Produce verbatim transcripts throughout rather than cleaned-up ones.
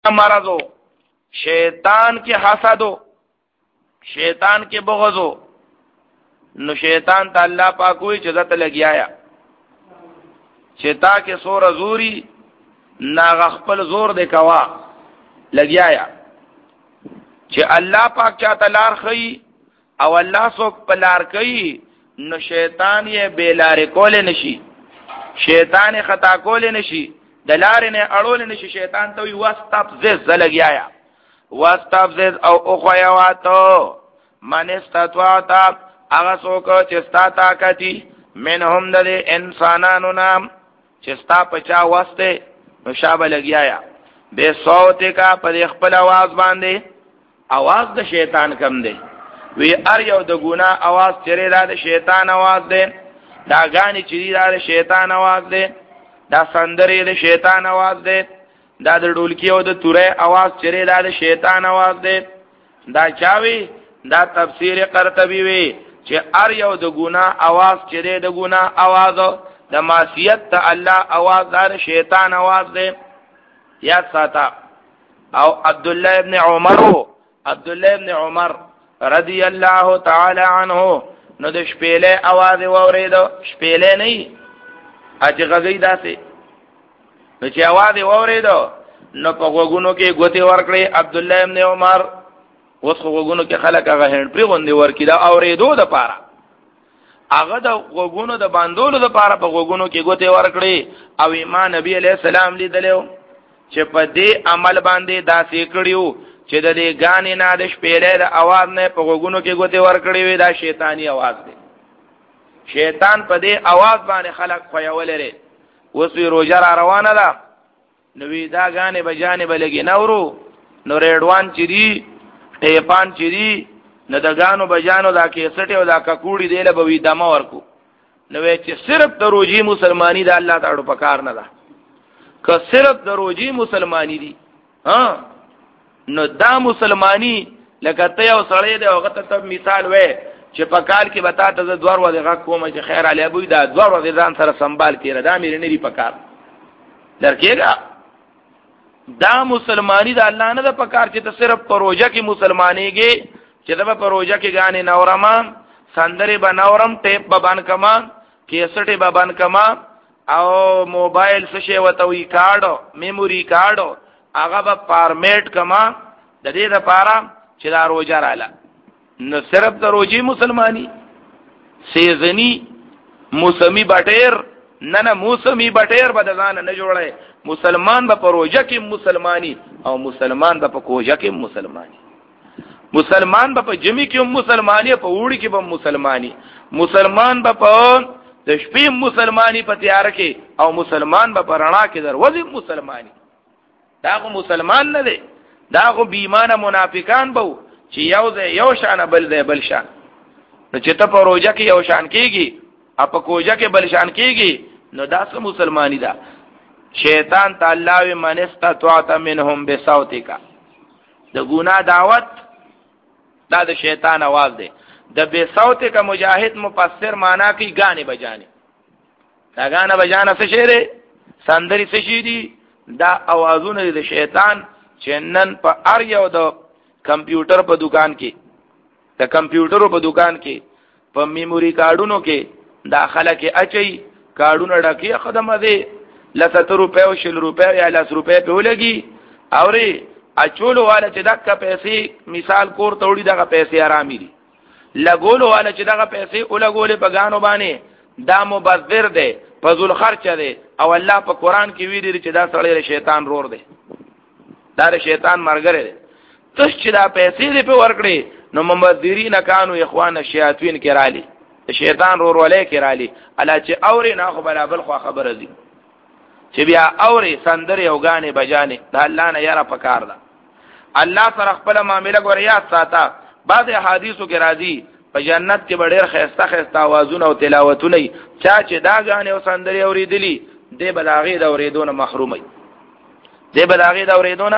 مرضو شیطان کی حسدو شیطان کی بغضو نو شیطان تا اللہ پاکوئی چزت لگیایا چتا کے سور زوری ناغخپل زور دے کوا لگیایا چه اللہ پاک چاہتا لار خی او اللہ سوک پلار کئی نو شیطان یہ بیلار کولے نشی شیطان خطا کولے نشی دلار نے اڑولے نشی شیطان توی واستفزز لگیایا واستفزز او اخویواتو من استطواعتا اغا سوکو چستا طاقتی منهم دے انسانانو نام چستا پچا واسطے نشاب لگیایا بے صوتے کا پر اخپل آواز باندے آواز دا شیطان کم دے وی ار یو د گناہ आवाज چره دا د شیطان आवाज ده دا غانی چری دا د شیطان आवाज ده دا سندری د شیطان आवाज ده دا د ډولکی او د توره आवाज چره دا د شیطان आवाज ده دا چاوی دا تفسیر قرطبی وی چې ار یو د گناہ आवाज چره د گناہ आवाज د معصیت ته الله आवाज دا شیطان आवाज ده یا ساتا او عبد الله ابن عمر عبد الله ابن عمر رضی اللہ تعالی عنہ نو د شپېلې आवाज وورید شپېلې نه اج غږی داسې نو چې आवाज وورید نو په وګونو کې ګوتې ورکړې عبد الله ابن عمر اوس وګونو کې خلک هغه هند پری غوندې ورکې دا اوریدو د پاره هغه د وګونو د باندولو د پاره په وګونو کې ګوتې ورکړې او ایمان نبی علیہ السلام لیدلو چې په دې عمل باندې داسې کړیو چې د دې غانې نه د شپېلې د आवाज نه په وګونو کې ګوتې ورکړې وي دا شیطانی आवाज دی شیطان په دې आवाज باندې خلق خویول لري اوس وی روزه را روانه ده نو وی دا غانې به جانب لګي نورو نو ریډوان چری ټیپان چری نه د غانو بجانو دا کیسټ او دا ککوړي دی له بوي دمه ورکو نو چې صرف د روزي مسلمانی د الله تعالی په کار نه ده که صرف د روزي مسلمانی دي ها نو دا مسلمانی لکه ته یو سړی دی هغه ته مثال وې چې په کال کې بتا ته دوار و دغه کومه چې خیر علی ابوی دا دوار و ځان سره سنبال کړه دا مې نه لري په کار درکېګا دا مسلمانی دا الله نه د په کار چې ته صرف پروژه کې مسلمانېږي چې دا پروژه کې غانې نورما سندري بنورم ټیپ ببان کما کیسټ ببان کما او موبایل څه شی وتوي کارډ میموري کارډ هغه به فارمیټ کما د دې لپاره چې دا روزه رااله نو صرف د روزي مسلمانی سیزنی موسمی بټیر نه نه موسمی بټیر به ځان نه جوړه مسلمان به پروژه کې مسلمانی او مسلمان به په کوجه کې مسلمانی مسلمان به په جمی کې مسلمانی په وړي کې به مسلمانی مسلمان به په د شپې مسلمانی په تیار کې او مسلمان به په رڼا کې دروازه مسلمانی دا خو مسلمان نه دی دا خو بیمانه منافقان بو چې یو ځای یو شان بل ځای بل شان نو چې ته په روزه کې یو شان کېږي او په کوجه کې بل شان کېږي نو دا څه مسلمانی ده شیطان تعالی من استطاعت منهم بصوتک د ګناه دعوت دا د شیطان आवाज دی د بصوتک مجاهد مفسر معنا کوي غانې بجانې دا غانې بجانه څه شی دی سندري څه شی دی دا اوازونه د شیطان چې نن په ار یو د کمپیوټر په دکان کې د کمپیوټرو په دکان کې په میموري کارډونو کې داخله کې اچي کارډونه ډکه خدمه دي لته روپے او شل روپے یا لاس روپے په ولګي اوري اچولو والا چې دغه پیسې مثال کور توړي دغه پیسې آرامي دي لګولو والا چې دغه پیسې ولګولې په غانو باندې دا مبذر دی فضل خرچ دی او الله په قران کې ویلي چې دا سړی شیطان رور دی دا شیطان مرګره دی تاسو چې دا پیسې دې په ورکړې نو مبذرین کانوا اخوان الشیاطین کرالی شیطان رور ولې کرالی الا چې اوري نه خو برابر خو خبر دي چې بیا اوري سندري او غانې بجانې دا الله نه یاره پکار ده الله سره خپل معاملې غوړیا ساته بعض احادیثو کې راځي په جنت کې ډېر خسته خسته आवाजونه او تلاوتونه چا چې دا غانې او سندري اوریدلی دې بلاغي د اوریدونه محرومي دې بلاغي د اوریدونه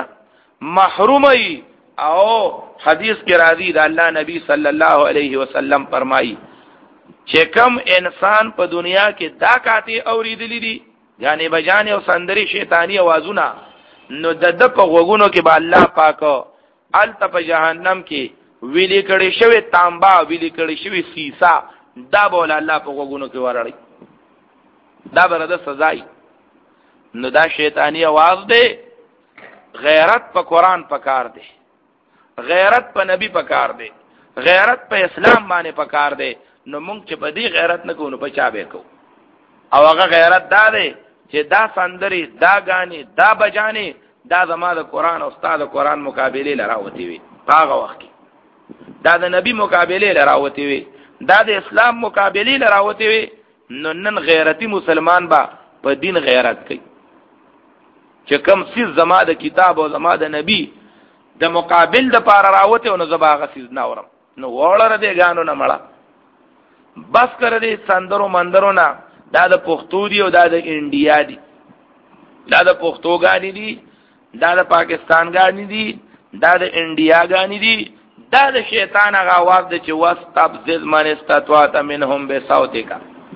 محرومي او حدیث کې راځي د الله نبی صلی الله علیه وسلم فرمایي چې کم انسان په دنیا کې دا کاته اوریدلی دي یعنی بجانې او سندري شیطانی आवाजونه نو د د په غوګونو کې به الله پاک الته په جهنم کې ویلې کړي شوی تانبا ویلې کړي شوی سیسا دا بول الله په غوګونو کې ورړي دا برده سزای. نو دا شیطانی आवाज دی. غیرت په قران پکار دی، غیرت په نبی پکار دی، غیرت په اسلام باندې پکار دی. نو مونږ چې په دې غیرت نه کوو نو په چا به کوو؟ او هغه غیرت دا دی چې دا سندري دا غاني دا بجاني دا زما د قران او استاد قران مقابله لراوتی وي. هغه وخت دا د نبی مقابله لراوتی وي، دا د اسلام مقابله لراوتی وي. نو نن غیرتی مسلمان با په دین غیرت کوي چې کم سیز زما د کتاب او زما د نبی د مقابل د پار راوته او نو زبا غسیز نه اورم. نو وړره دې غانو نه مړه بس کړ دې سندرو مندرو نه. دا د پښتو دی او دا د انډیا دی، دا د پښتو غانی دی، دا د پاکستان غانی دی، دا د انډیا غانی دی. دا د شیطان هغه आवाज دی چې واستبذل من استطاعت منهم بصوتک.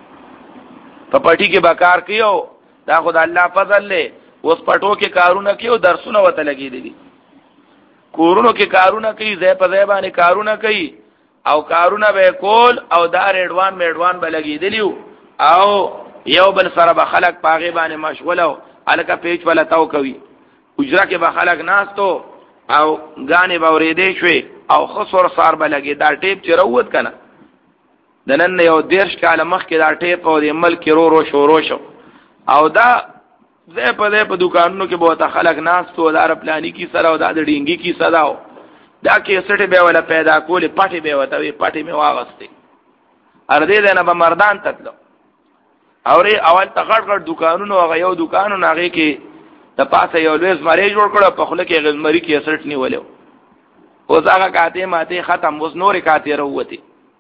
په پټی کې بکار کیو دا خدای الله فضل له اوس پټو کې کارونه کیو درسونه وته لګی دي، کورونو کې کارونه کوي، زې په زې باندې کارونه کوي او کارونه به کول او دا ریډوان میډوان به لګیدلیو او یو بل سره به خلک پاغه باندې مشغوله او الکه پیچ ولا تاو کوي. اجرا کې به خلک ناستو او غانې به ورېدې شوي او خسور سار به لګي. دا ټیپ چې روت کنه د نن یو دیرش کاله مخکې دا ټیپ او د ملک رو رو شورو شو او دا زه په دې په دکانونو کې به تا خلک ناستو دار پلاني کی سره او دا د ډینګي کی صداو دا کې سټه به ولا پیدا کولې پټي به وته وي پټي می واغسته ار دې نه به مردان تتلو اورې اول تغړ غړ دکانونو هغه یو دکانونو هغه کې د پاسه یو لوی زمری جوړ کړو په خله کې غزمری کې سټ نیولو اوس هغه کاته ماته ختم اوس نورې کاته وروته.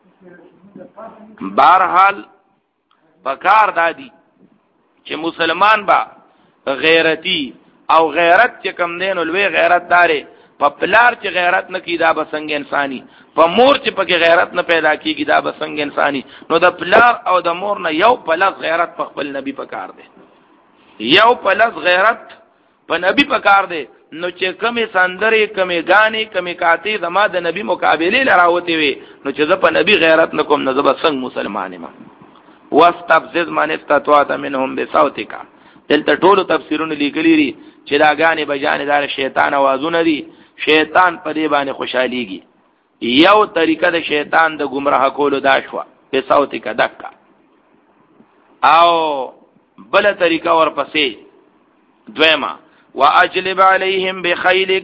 بهرحال پکار دادی چې مسلمان با غیرتی او غیرت چې کم دین لوی غیرت داري په پلار چې غیرت نه کی دا بسنګ انساني، په مور چې پکې غیرت نه پیدا کیږي دا بسنګ انساني. نو د پلار او د مور نه یو پلس غیرت په خپل نبی پکار دی، یو پلس غیرت په نبی پکار دی. نو چې کمی سندري کمی غاني کمی کاتی زما د نبی مقابله لراوتی وي نو چې ز په نبی غیرت نکوم نه ز بسنګ مسلمان ما. واستبذل من استطاعت منهم بصوتک. دلته ټولو تفسیرونه لیکلي دي چې دا غانې بجانې دار شیطان आवाजونه دي، شیطان په دې باندې خوشاليږي. یو طریقه د شیطان د گمراه کولو دا شو په صوت کا دکا او بل طریقه ورپسې دویما واجلب علیهم بخیلک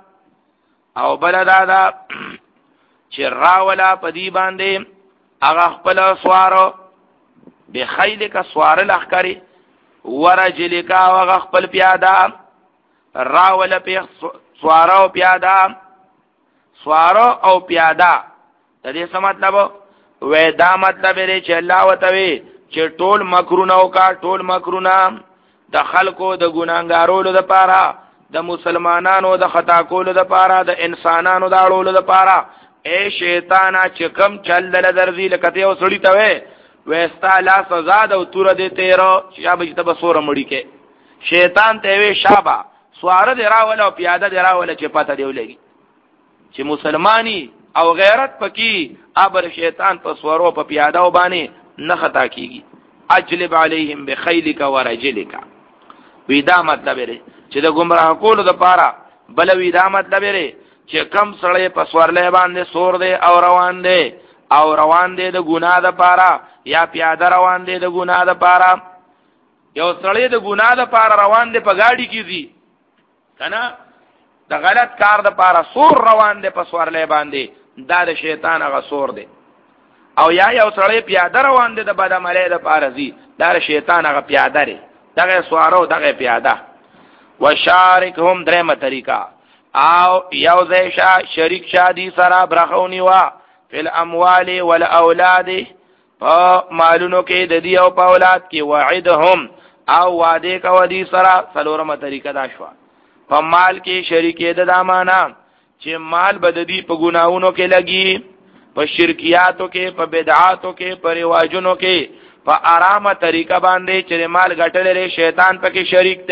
او بل دا دا چې راولا په دې باندې هغه خپل سوارو بخیلک سوار لخرې ورجلک او خپل پیاده راول په سوارو پیاده سوارو او پیاده. د دې څه مطلب وې دا مطلب لري چې الله وتوي چې ټول مکرونه او کا ټول مکرونه د خلکو د ګناګارولو د پاره د مسلمانانو د خطا کولو د پاره د انسانانو د اړولو د پاره اے شیطان چې کم چل دل درځي لکه یو سړی ته وې وستا لا سزا د تور دې تیرو چې به ته بسوره مړی کې شیطان ته وې شابه سوار دی راول او پیاده دی راول چې پته دی ولګي چې مسلمانی او غیرت پکې ابر شیطان په سوارو په پیاده وبانی نه خطا کیږي. اجلب علیهم بخیلک ورجلک. ودا مطلب لري چې د گمراه کولو د پاره بل ودا مطلب لري چې کم سړی په سوارلې باندې سور دی او روان دی او روان دی د ګناه د پاره یا پیاده روان دی د ګناه د پاره. یو سړی د ګناه د پاره روان دی په گاډي کې دی کنه د غلط کار د پاره سور روان دی په سوارلې باندې دا د شیطان هغه سور دی. او یا یو سړی پیاده روان دی د بد عملی د پاره زی دا د شیطان هغه پیاده دی دغه سوارو دغه پیاده. وشارکهم درېمه طریقه او یو ځای شا شریک شادي سره برخونی وا فل اموال والاولاد په مالونو کې د دی او په اولاد کې وعدهم او وعده کو دی سره څلورمه طریقه دا شو په مال کې شریکې د دامانا چې مال بددي په ګناونو کې لګي، په شرکیاتو کې، په بدعاتو کې، په رواجونو کې په آرامه طریقه باندې چې مال ګټلې شیطان پکې شریک دی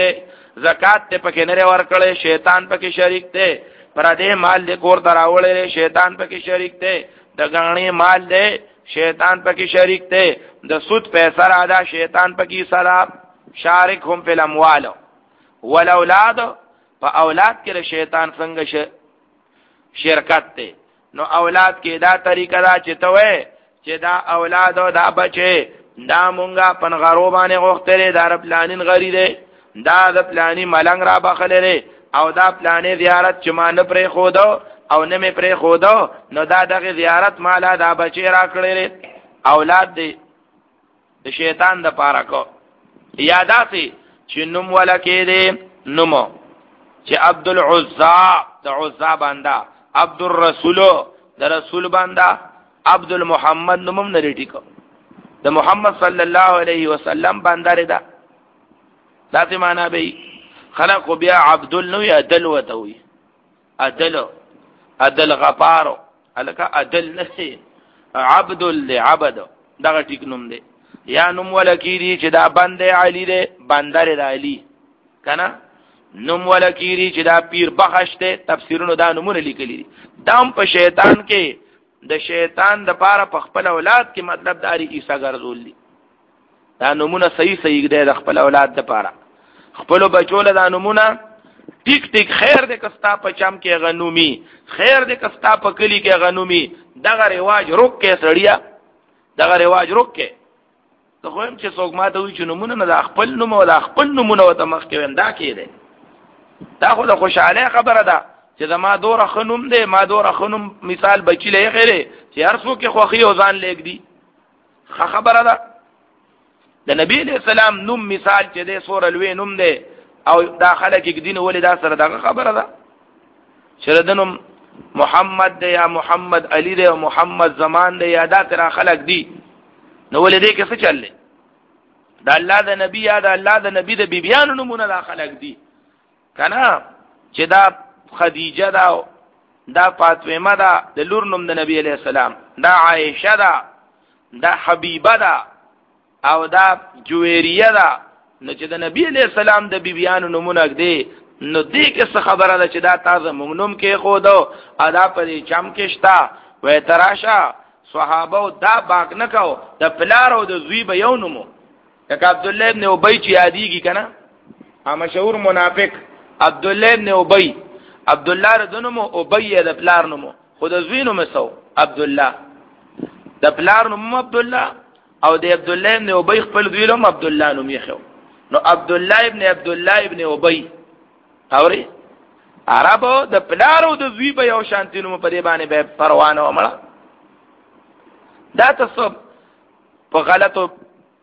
زکات ته پکې نه ورکړې شیطان پکې شریک دی، پر دې مال دې کور دراولې شیطان پکې شریک دی، د غاڼې مال دې شیطان پکې شریک دی، د سود پیسې را ده شیطان پکې سره شارکهم فی الاموال والاولاد، په اولاد کې شیطان څنګه شرکت دی. نو اولاد کې دا طریقه دا چې ته وې چې دا اولاد او دا بچي دا مونږه پنغارو باندې غوښتلې دا پلانین غری دی، دا د پلانی ملنګ را بخلې او دا پلانې زیارت چې ما نه پرې خودو او نه مې پرې خودو، نو دا دغه زیارت مالا دا بچي را کړې اولاد دی د شیطان د پاره کو. یاداسي چې نوم ولکې دی نومو چې عبد العزا د عزا بندا، عبد الرسول د رسول بندا، عبد المحمد نومم نه لري ټیکو د محمد صلی الله علیه وسلم بندا ردا. دا څه معنا به خلق بیا عبد نو یا دل وتوي عدل عدل غفار الکا عدل نه عبد العبد دا ټیک نوم دی. یا نوم ولکیری چې دا بنده علی دی بندر د علی کنه، نوم ولکیری چې دا پیر بخش دی تفسیرونو دا نومونه لیکلي دي. دام په شیطان کې د شیطان د پاره په خپل اولاد کې مطلب داری عیسی ګرځول دي. دا نومونه صحیح صحیح دی د خپل اولاد د پاره، خپل بچو له دا نومونه ټیک ټیک خیر دې کستا په چم کې غنومي، خیر دې کستا په کلی کې غنومي. دغه رواج روک کې سړیا، دغه رواج روک کې ته خو هم چې څوک ماته وي چې نومونه نه د خپل نوم او د خپل نومونه وته مخ کې وندا کې دی. دا خو د خوشاله خبره ده چې زما دوره خنوم دی، ما دوره خنوم مثال بچی لې غیره چې هر څوک خوخي او ځان لیک دی خبره ده. د نبی علیہ السلام نوم مثال چې دی سور الوی نوم دی او داخله کې دین ولې دا سره دغه خبره ده چې د نوم محمد دی یا محمد علی دی او محمد زمان دی یا دا تر خلق دی، نو ولې دې کې څه چلې؟ دا الله د نبی یا دا الله د نبی د بیبیانو نمونه دا خلق دی کنه، چې دا خدیجه دا دا فاطمه دا د لور نوم د نبی علیہ السلام، دا عائشه دا دا حبیبه دا او دا جویریه دا، نو چې د نبی علیہ السلام د بیبیانو نمونه دی، نو دې کې څه خبره ده چې دا تازه مونږ نوم کې خو دو ادا پرې چم کې شتا وې تراشه صحابه دا باک نه کو د پلار او د زوی به یو نومو. یک عبد الله ابن ابی چې یادېږي کنه، ا مشهور منافق عبد الله ابن ابی، عبد الله رضنمو ابی د پلار نومو، خود زوی نوم سو عبد الله، د پلار نوم عبد الله او د عبد الله ابن ابی خپل زوی نوم عبد الله نوم یې خو. نو عبد الله ابن عبد الله ابن ابی اوري عربو د پلار او د زوی به یو شانتی نوم په دې باندې به پروانه ومړه. دا تصب په غلطو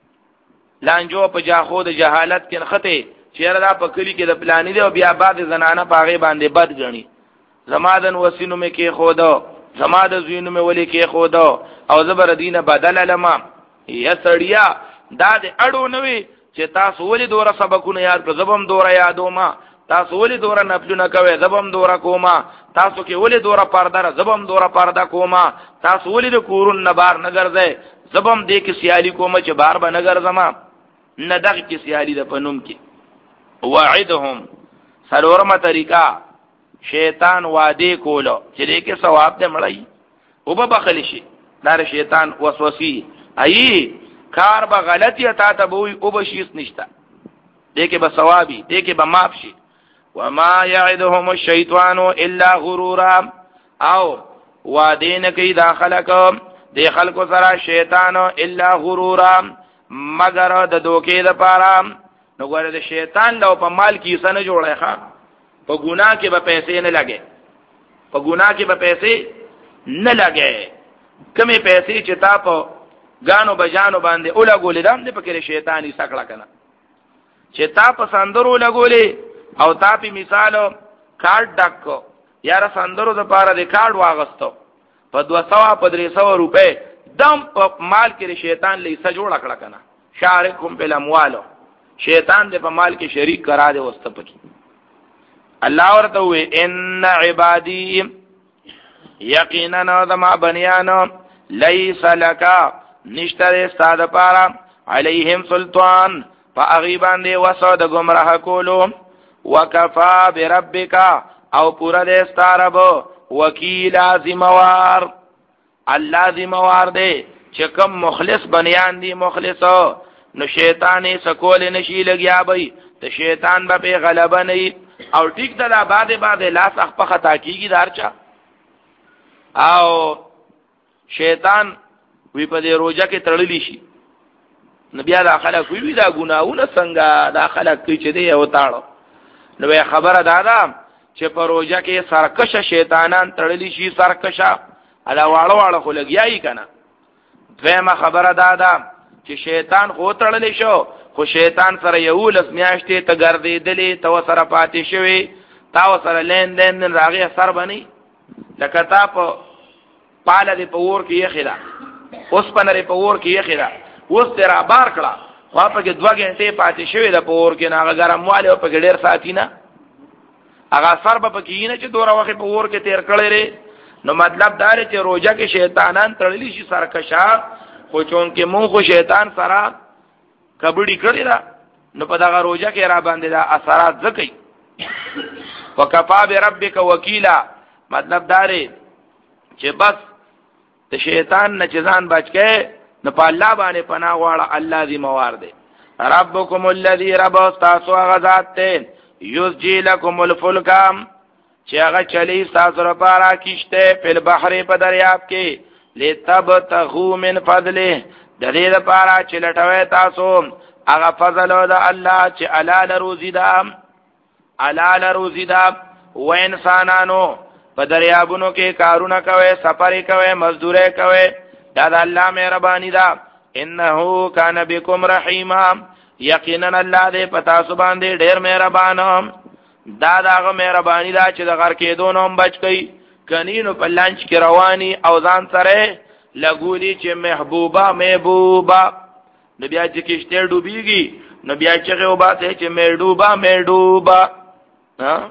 لانجو په جاخو د جهالت کې نخته چیرې دا په کلی کې د پلانې دی او بیا بعد زنانه پاغه باندې بد غني، زمادن وسینو مې کې خودو زماد زینو مې ولي کې خودو او زبر دینه بدل لما یا سړیا دا د اړو نوي چې تاسو ولې دوره سبقونه یاد کړ زبم دوره یادو ما، تاسو ولې دوره نفلونه کوي زبم دوره کوما، تاسو کې ولې دوره پرده زبم دوره پرده کوما، تاسو ولې د کورون نبار نه ګرځي زبم دې کې سیالي کوم چې بار به نه ګرځما، نه دغه کې سیالي د پنوم کې. وعدهم سلورمه طریقہ شیطان وعده کولو چې دې کې ثواب دې مړی او به بخلی شي، دا شیطان وسوسه ای کار به غلطی اتا ته وي او به شیس نشتا، دې کې به ثوابي دې کې به معاف شي. وما يعدهم الشيطان الا غرورا، او وعده نه کوي دا خلق دې خلکو سره شیطان الا غرورا مگر د دوکې د پاره. نو ګوره د شیطان له په مال کې سن جوړه ښا، په ګناه کې به پیسې نه لګي، په ګناه کې به پیسې نه لګي. کمې پیسې چې تا په غانو بجانو باندې اوله ګولې دام دې پکې شیطانی سکړه کنه، چې تا په سندرو لګولې او تا په مثالو کارت ډکو یاره سندرو د پاره د کارت واغستو په دوه سوه په درې سوه روپے دم په مال کې شیطان لیسه جوړ کړه کنه، شارکهم بالاموال، شیطان دې په مال کې شریک کرا دے وسط پکې. الله ورته وې ان عبادی یقینا ذما بنیانو لیس لکا نشتر استاد پارا علیہم سلطان فاغیبان دے وسو د گمراه کولو وکفا بربک او پورا دې ستارب وکیل ذمہوار الله ذمہوار دې چې کوم مخلص بنیان دي مخلص نو شیطان یې سکول نشي لګیا بې ته شیطان به په غلبه نه او ټیک ده بعد بعد لاس اخ په خطا کیږي دارچا او شیطان وی په دې روزه کې تړلی شي نبی الله خلک وی دا ګناونه څنګه دا خلک کوي چې دی او تاړو نو خبره دادا چې په روزه کې سرکشه شیطانان تړلی شي سرکشه الا واړو واړو خو لګیایي کنه دویمه خبره دادا چې شیطان خو تړلی شو خو شیطان سره یو لس میاشتې ته ګرځېدلې تو سره پاتې شوی تا سره لین دین راغی سر بني لکه تا په پاله دی په ور کې یې خلا اوس پنره په ور کې یې خلا اوس تیرا بار کړه خو په کې دوه غنټې پاتې شوی د په ور کې نه ګرم والے په کې ډېر ساتي نه هغه سر په کې نه چې دوره وخت په ور کې تیر کړي لري نو مطلب دا چې روزه کې شیطانان تړلی شي سرکشا خو چون کې مون خو شیطان سره کبډی کړی دا نو په دغه روزه کې را باندې دا اثرات زکې وکفا بربک وکیلا مطلب دا لري چې بس ته شیطان نه ځان بچ کې نو په الله باندې پناه غواړه الله دې موار دې ربکم الذی رب تاسو غزاد ته یسجی لکم الفلک چې هغه چلی تاسو لپاره کیشته په بحر په دریاب کې لتبتغوا من فضله د دې لپاره چې لټوي تاسو هغه فضل او د الله چې علال روزی دا علال روزی دا و انسانانو په دریابونو کې کارونه کوي سفر کوي مزدوري کوي دا د الله مهرباني ده انه کان بكم رحیما یقینا الله دې پتا سو باندې ډېر مهربان دا داغه مهرباني ده چې د غر کې دونو بچ کی کنینو په لانچ کې رواني او ځان سره لګولي چې محبوبه محبوبه نبي چې کېشته ډوبېږي نبي چې غوباته چې محبوبه محبوبه ها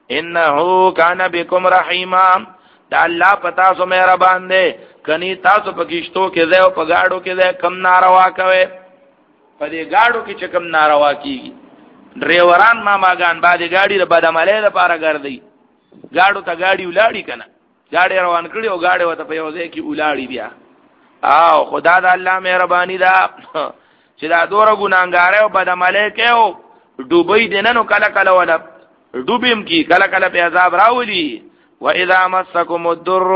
انه کان بكم رحیما دا الله پتا سو مهربان دی کني تاسو په کېشتو کې ځای او په گاډو کې ځای کم ناروا کوي په دې گاډو کې چې کم ناروا کیږي ډرایوران ما ماګان باندې گاډي د بدعملۍ لپاره ګرځي گاډو ته گاډي ولاړی کنه گاډي روان کړي او گاډي وته په یو ځای کې ولاړی بیا او خدا د الله مهرباني ده چې دا دوره ګناګار او بدعملۍ کوي ډوبې دیننو کله کله ولا ډوبیم کی کله کله په عذاب راولي و اذا مسکم الضر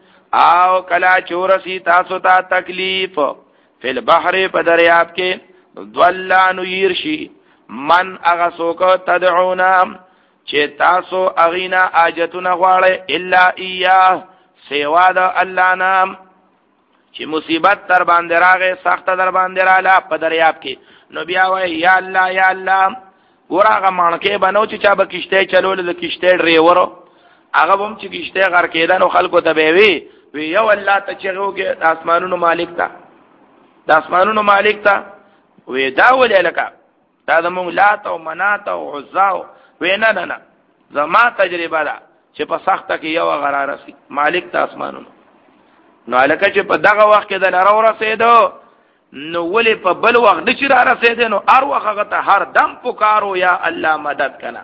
او کلا چورسی تاسو ته تکلیف فی البحر په دریاب کې ضلان یرشی من اغسوک تدعونا چې تاسو اغینا حاجتونه غواړي الا ایاه سوا د الله نام چې مصیبت در باندې راغې سخت در باندې رااله په دریاب کې نو بیا وای یا الله یا الله ورغه مانکه بنو چې چا به کشته چلول د کشته ډریورو هغه هم چې کشته غر کېدان او خلکو ته به وی وی یو الله ته چغو کې د اسمانونو مالک تا د اسمانونو مالک تا وی دا ولې لکه دا د مونږ لات او منات او عزا وی نه نه نه زما تجربه ده چې په سخته کې یو غرار سي مالک ته اسمانونو نو الکه چې په دغه وخت کې د لارو رسیدو نو ولې په بل وخت د چیر رسیدو نو ار وخت ته هر دم پکارو یا الله مدد کنا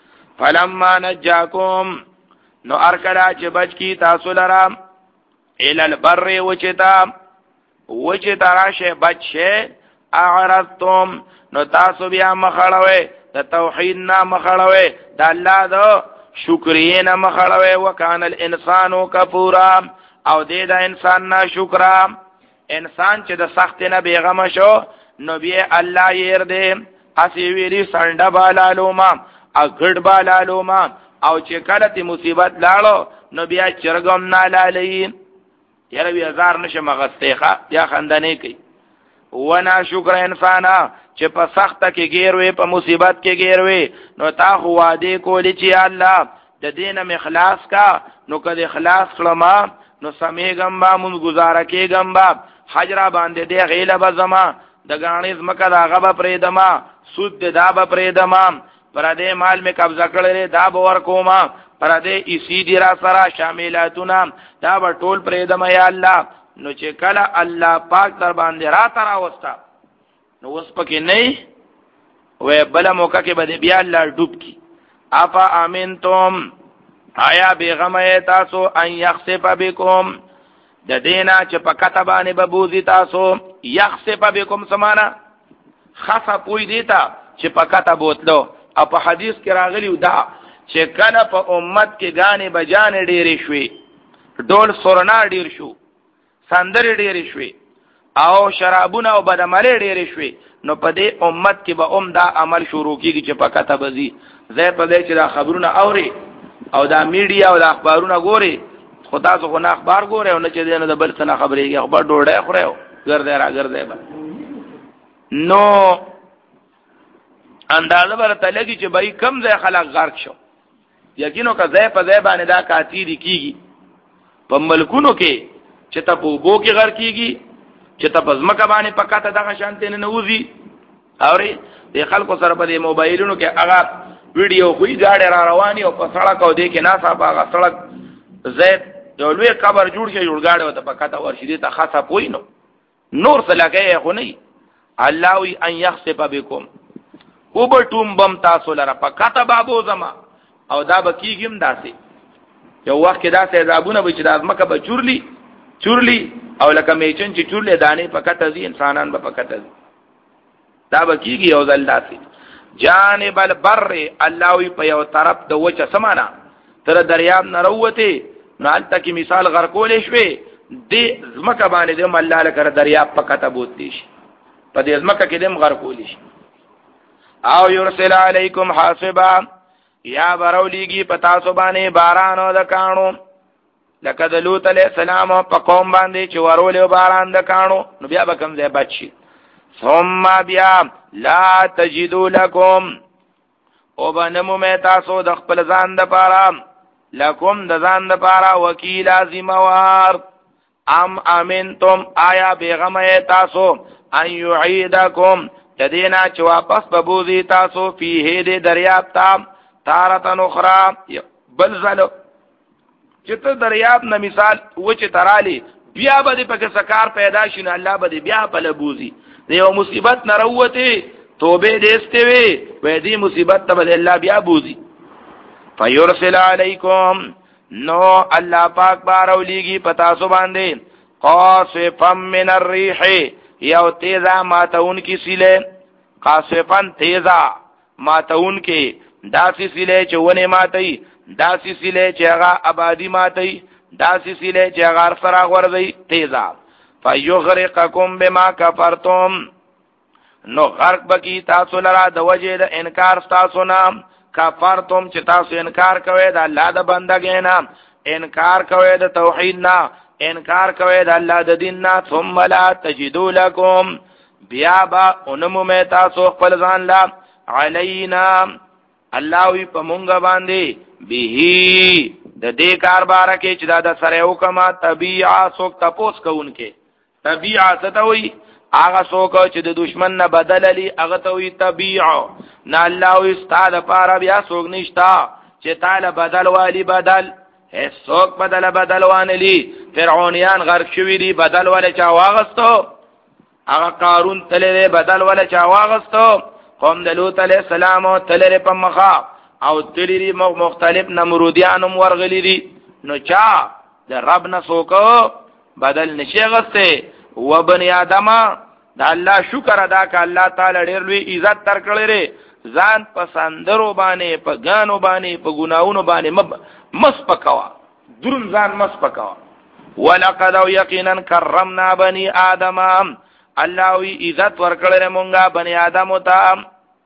فلما نجاکم نو ارکلا چې بچ کی تاسو لرام ال البر وچتا وچتا راشه بچه اعرضتم نو تاسو بیا مخړوي د توحید نه مخړوي د الله د شکرې نه مخړوي وکانه الانسان کفورا او دې د انسان نه شکر انسان چې د سخت نه بیغمه شو نو بیا الله ير دې اسی ویری سنډه بالالو ما اګړ بالالو ما او چې کله تی مصیبت لاړو نو بیا چرګم نه لالې یاره بیا زار نشه مغستېخه بیا خندنې کوي ونا شکر انسانا چې په سخت کې ګیروي په مصیبت کې ګیروي نو تا خو وعده کولی چې الله د دینه مخلاص کا نو کله اخلاص کړم نو سمېګم با مون گزاره کېګم با حجرا باندې دی غیله بزما د غانیز مکه دا غبا پرېدما سود دا به پرېدما پر دې مال می قبضه کړل دا به ور کوما پر دې اسی دی را سره شاملاتونه دا به ټول پرېدما یا الله نو چې کله الله پاک در باندې را ترا وستا نو اوس پکې نه وې بل موقع کې به بیا الله ډوب کی افا امنتم آیا بیغمه تاسو ان یخسف بكم د دینا چې په کتابانه ببوزي تاسو یخسف بكم سمانا خاصه پوی دیتا چې په کتاب وتلو او په حدیث کې راغلی دا چې کله په امت کې غانې بجانې ډېرې شوي ډول سورنا ډېر شو سندرې ډېرې شوي او شرابونه او بدعملې ډېرې شوي نو په دې امت کې به ام دا عمل شروع کیږي چې په کتاب زی زه په دې چې دا خبرونه اوري او دا میډیا او دا اخبارونه ګوري خدا څو خو نه اخبار ګوري او نه چې دنه د بل څه نه خبرېږي خبر ډوډۍ خوري ګرځي را ګرځي نو اندازه برته لګي چې بای کم ځای خلک غرق شو یقینو که ځای په ځای باندې دا کاتیری کیږي په ملکونو کې چې ته په بو کې غرق کیږي چې ته په ځمکه باندې پکاته دغه شانته نه نوځي اوري د خلکو سره په دې موبایلونو کې هغه ویډیو خوې گاډي را رواني او په سړک او دې کې ناسا هغه سړک زید یو لوی قبر جوړ شي جوړ گاډي او ته پکاته ورشي دې ته خاصه پوي نو نور څه لګي خو نه الله وی ان يخسف بكم وبټوم بم تاسو لره پکاته بابو زما او دا بکیګم داسې یو وخت کې داسې عذابونه به چې د ازمکه به چورلی چورلی او لکه میچن چې چورلی دانې پکاته دي انسانان به پکاته دي دا بکیږي او ځل داسې جانب البر الله وی په یو طرف د وچه سمانا تر دریاب نه وروته نو البته کې مثال غرقول شوي د ازمکه باندې د الله لکه دریاب پکاته بوتلی شي په دې ازمکه کې دم غرقول شي او یرسل علیکم حاسبا یا برولیږي پتا سو باندې باران او د کانو لکه د لوط علیہ السلام په قوم باندې چې ورول باران د کانو نو بیا به کوم ځای بچي ثم بیا لا تجدوا لكم او بنمو می تاسو د خپل ځان د پاره لکم د ځان د پاره وکیل ذمہوار ام امنتم آیا بیغمه تاسو ان یعیدکم تدینا چې واپس ببوزی تاسو فیه د دریاب تا تارتن اخرى بل زلو چې ته دریاب نه مثال و چې ترالی بیا به پکې سکار پیدا شي نه الله به بیا په لبوزي د یو مصیبت نه وروته توبه دېسته وي وې دې مصیبت ته به الله بیا بوزي فیرسل علیکم نو الله پاک بارولیږي پتا سو باندې قاصفا من الريح یو تیزا ماتون کی سیله قاصفا تیزا ماتون کی داسی سیله چونه ماتئی داسی سیله چې هغه آبادی ماتئی داسی سیله چې هغه سره غورځي تیزا فیغرقکم بما کفرتم نو غرق بکی تاسو لرا د وجه د انکار تاسو نام کفرتم چې تاسو انکار کوئ د الله د بندګۍ نام انکار کوئ د توحید نه انکار کوئ د الله د دین نه ثم لا تجدوا لكم بیا با انمو می تاسو خپل ځان لا علینا الله وی په مونږ باندې به د دې کاربار کې چې دا د سره حکم طبيعه سوک تپوس کوونکې طبيعه ستوي هغه سوک چې د دشمن نه بدل لري هغه ته وی طبيعه نه الله وی ستاده پاره بیا سوک نشتا چې تعالی بدل والی بدل هیڅوک بدل بدل وانلی فرعونیان غرق شوی دی بدل ولا چا واغستو هغه قارون تلره بدل ولا چا واغستو قوم د لوط علیہ السلام تلره په مخا او تلری مختلف نمرودیانم ورغلی دي نو چا د رب نه سوکو بدل نشي غسته و بنی آدم د الله شکر ادا ک الله تعالی ډیر لوی عزت تر کړی ځان پسندرو باندې په غانو باندې په ګناونو باندې مس پکوا درن ځان مس پکوا ولقد یقینا کرمنا بنی آدم الله وی عزت ورکړل مونږه بنی آدم ته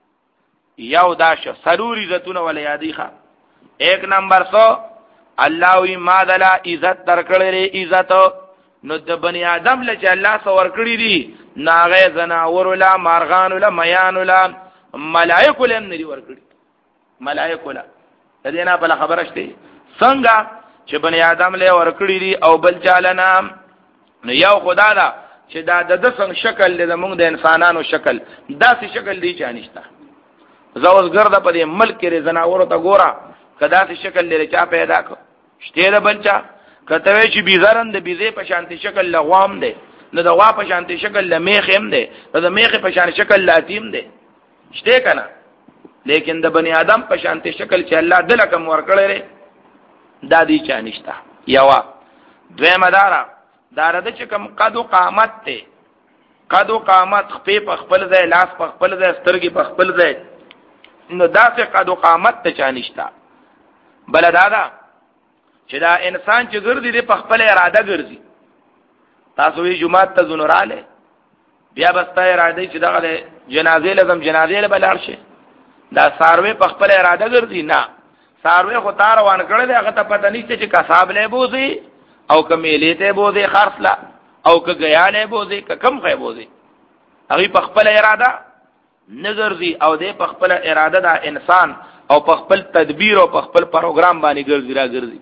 یو داش سرور عزتونه ول یادی ښا ایک نمبر سو الله وی ما دلا عزت درکړل عزت نو د بنی آدم له چې الله سو ورکړی دي ناغه زناور ولا مارغان ولا میان ولا ملائکه لم ندي ورکړي ملائکه لا دې نه بل خبره شته څنګه چې بنی آدم له ورکړی دي او بل چالنا نو یو خدا دا چې دا د څنګه شکل د موږ د انسانانو شکل داسې شکل دی چې نشته زوس ګرځه په دې ملک کې زناور ته ګورا کدا چې شکل لري چا پیدا کو شته د بلچا کته چې بيزارن د بيزې په شانتي شکل لغوام دی نو د غوا په شانتي شکل لمیخ هم دی نو د میخ په شان شکل لاتیم دی شته کنه لیکن د بنی آدم په شانته شکل چې الله دل کم ورکړي دا دی چا نشتا. یوا دویمه دارا دارا د چې کم قد قامت ته قد قامت خپې په خپل ځای، لاس په خپل ځای، سترګې په خپل ځای، نو دا څه قد قامت ته چا نشتا. بل دادا چې دا انسان چې ګرځي دی په خپل اراده ګرځي. تاسو یې جمعه ته زنوراله بیا بستا اراده چې دغه جنازې لازم جنازې له بلار شي، دا ساروی په خپل اراده ګرځي نه. ساروی خو تار روان کړی دی، هغه ته پته نشته چې کساب له بوزي او کمیلې ته بوزي خرصلا او که غیاله بوزي که کم خې بوزي، هغه په خپل اراده نګرځي او دې په خپل اراده دا انسان او په خپل تدبیر او په خپل پروګرام باندې ګرځي را ګرځي.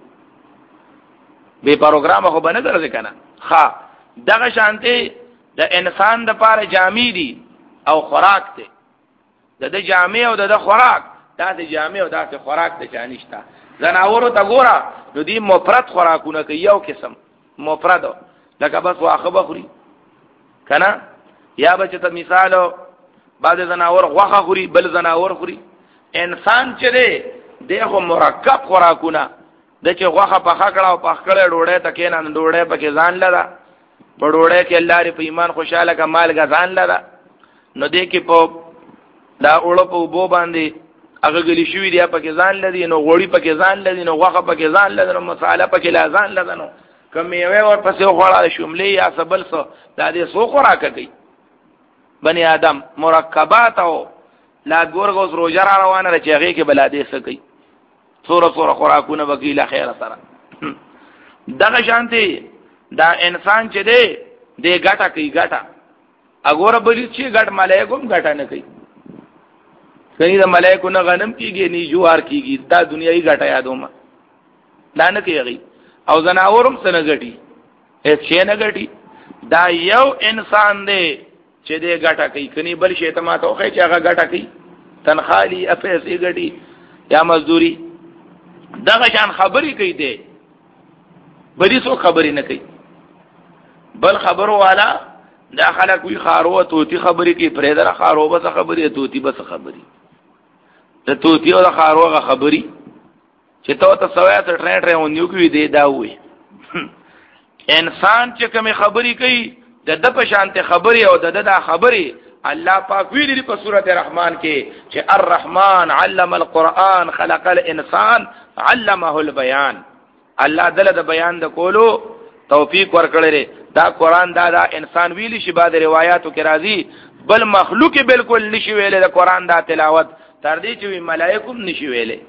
به پروګرام خو باندې ګرځي کنه. ها دغه شانته د انسان د پاره جامې دي او خوراک ته د د جامې او د خوراک دا د جامې او د خوراک ته چانشتا. زناورو ته ګوره نو دی مفرد خوراکونه کوي، یو قسم مفرد لکه بس واخه بخوري کنه، یا بچ ته مثال بعد زناور غوخه خوري بل زناور خوري. انسان چې دی دغه مرکب خوراکونه د چې غوخه په خکړه او په خکړه ډوړې ته کېنان ډوړې پکې ځان لدا په ډوړې کې الله ری په ایمان خوشاله کمال غزان لدا نو دې کې په دا اورو په بو باندې هغه غلی شوې دی پکې ځان لدی، نو غوړی پکې ځان لدی، نو غوخه پکې ځان لدی، نو مصالحه پکې لا ځان لدی، نو کمې وې ور پسې غوړاله شوملې یا سبل سو دا دې سو خوراک کوي. بنی آدم مرکبات او لا ګورغوز روزه را روانه چې هغه کې بلادې سکی سوره سوره خوراکونه وکیله خیر سره. دغه شانتي دا انسان چې دی دې ګټه کوي ګټه اګوره بلی چې ګټ ملائکوم ګټه نه کوي، کني د ملائکو نه غنم کیږي نه جوار کیږي، دا دنیاي ګټه یادومه دا نه کوي. او زناورم څنګه غټي هیڅ شي نه غټي. دا یو انسان دی چې دې ګټه کوي، کني بل شي ته ماته خو چې هغه ګټه کوي تنخالي افسي غټي یا مزدوري دغه شان خبري کوي دی، بلی سو خبري نه کوي. بل خبرو والا دا خلک وی خارو توتی خبري کوي، پرې دره خارو بس خبري توتی بس خبري ته توتی او خارو غ خبري چې ته ته سویا ته ټرین ټرین ونیو کوي دی دا وي. انسان چې کوم خبري کوي د د په شانته خبري او د د خبري الله پاک ویلي په سورته رحمان کې چې الرحمن علم القرآن خلق الانسان علمه البيان. الله دله د بیان د کولو توفیق ورکړي. دا قرآن دا دا انسان ویلی شي بعد روایتو کې راځي، بل مخلوق بالکل نشي ویلې د قرآن دا تلاوت تر دې چې ملائکه نشي ویلې.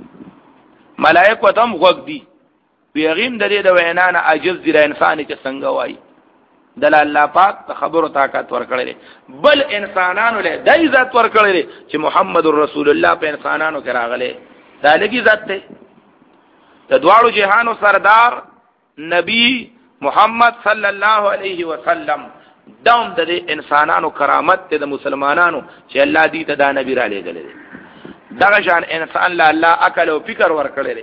ملائکه تم غوږ دي ویغیم د دې د وینا نه عاجز دي انسان چې څنګه وایي. دل الله پاک خبرو طاقت ورکړي. بل انسانانو له د عزت ورکړي چې محمد رسول الله په انسانانو کې راغلي. دا لګي عزت ته د دواړو جهانو سردار نبی محمد صلی الله علیه وسلم دوم د انسانانو کرامت ته د مسلمانانو چې الله دې ته دا نبی را لېږل دي. دغه شان انسان له الله عقل او فکر ورکړي.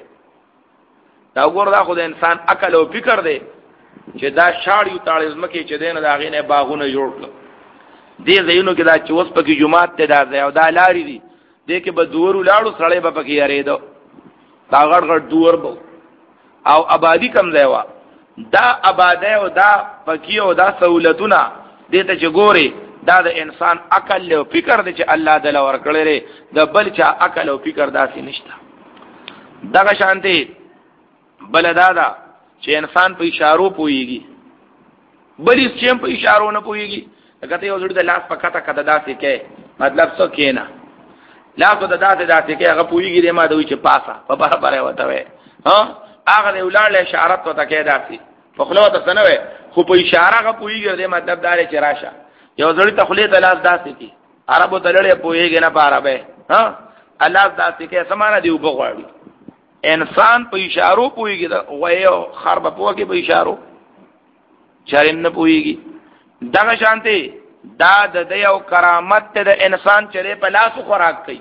دا وګور دا خو د انسان عقل او فکر دی چې دا شاړیو تاړزم کې چې دین دا غینه باغونه جوړ کړ. دې زینو کې دا چې اوس پکې جمعات ته دا ځای او دا لاري دي دې کې به دوور لاړو سړې به پکې یریدو دا غړ غړ دوور بو او آبادی کم ځای وا دا آباده او دا پکې او دا سہولتونه دې ته چې ګوري دا د انسان عقل او فکر دی چې الله تعالی ورکړي د بل چا عقل او فکر داسې نشته. دغه شانتي بل دادا چې انسان په اشارو پويږي، بلی چې په اشارو نه پويږي. لکه ته یو ځړ د لاس په کته کته داسې کې مطلب څه کینا لاس د داسې داسې کې هغه پويږي د ما دوی چې پاسه په برابر وته وي ها هغه ولړ اشاره ته کې داسې په خلوت ته نه وي خو په اشاره هغه پويږي د مطلب دار چې راشه یو ځړ ته خلې د لاس داسې کې عربو تلړې پويږي نه په عربه ها الله داسې کې سمانه دی وبغواړي. انسان په اشارو پويږي دا وایو خرب پوګي په اشارو چارین نه پويږي. دغه شانتي دا د یو کرامت ته د انسان چره په لاس خوراک کوي.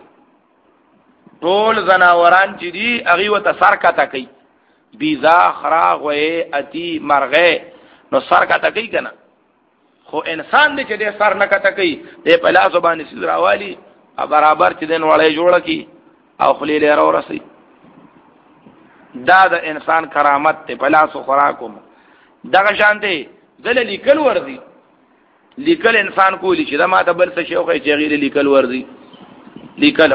ټول زناوران چې دي هغه وته سر کته کوي، بیزا خراغ وې اتی مرغه نو سر کته کوي کنه. خو انسان دې چې دې سر نه کته کوي دې په لاس باندې سیدراوالي برابر چې دین وړې جوړ کی او خلی له راو رسی دا د انسان کرامت ته پلاسو خوراکوم دغه شانته دل لیکل ورزي لیکل انسان کولی چې دا ماته بل څه شوخه چې غیر لیکل ورزي لیکل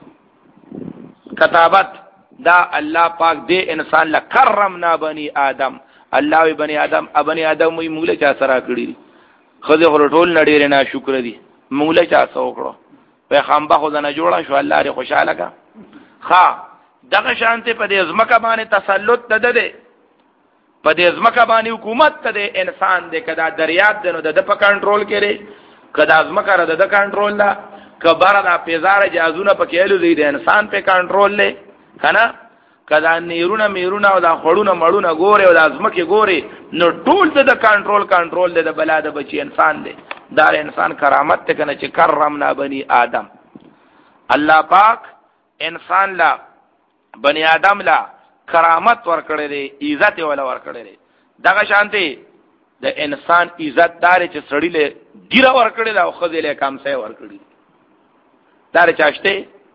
کتابت دا الله پاک دې انسان لا کرمنا بني آدم الله وی بني آدم ابني آدم وی موږ له چا سره کړی خزه ټول نډیر نه شکر دي موږ له چا سره وکړو په خامبه خو نه جوړه شو الله لري خوشاله کا ها دغه شانته په دې ازمکه باندې تسلط ده ده په دې ازمکه باندې حکومت ته انسان دې کدا دریاب دنو د په کنټرول کړي کدا ازمکه را د کنټرول لا کبره د پیزار جازونه په کېلو دې د انسان په کنټرول لې کنه کدا نیرونه میرونه او د خړونه مړونه ګوره او د ازمکه ګوره نو ټول د کنټرول کنټرول د بلا د بچي انسان دې دار انسان کرامت ته کنه چې کرمنا بني آدم الله پاک انسان لا بني آدم لا کرامت ور کړی دی عزت ولا ور کړی دی دغه شانتي د انسان عزت دار چې سړی له ګیره ور کړی دا او خځې له کام سه ور کړی دار چاشته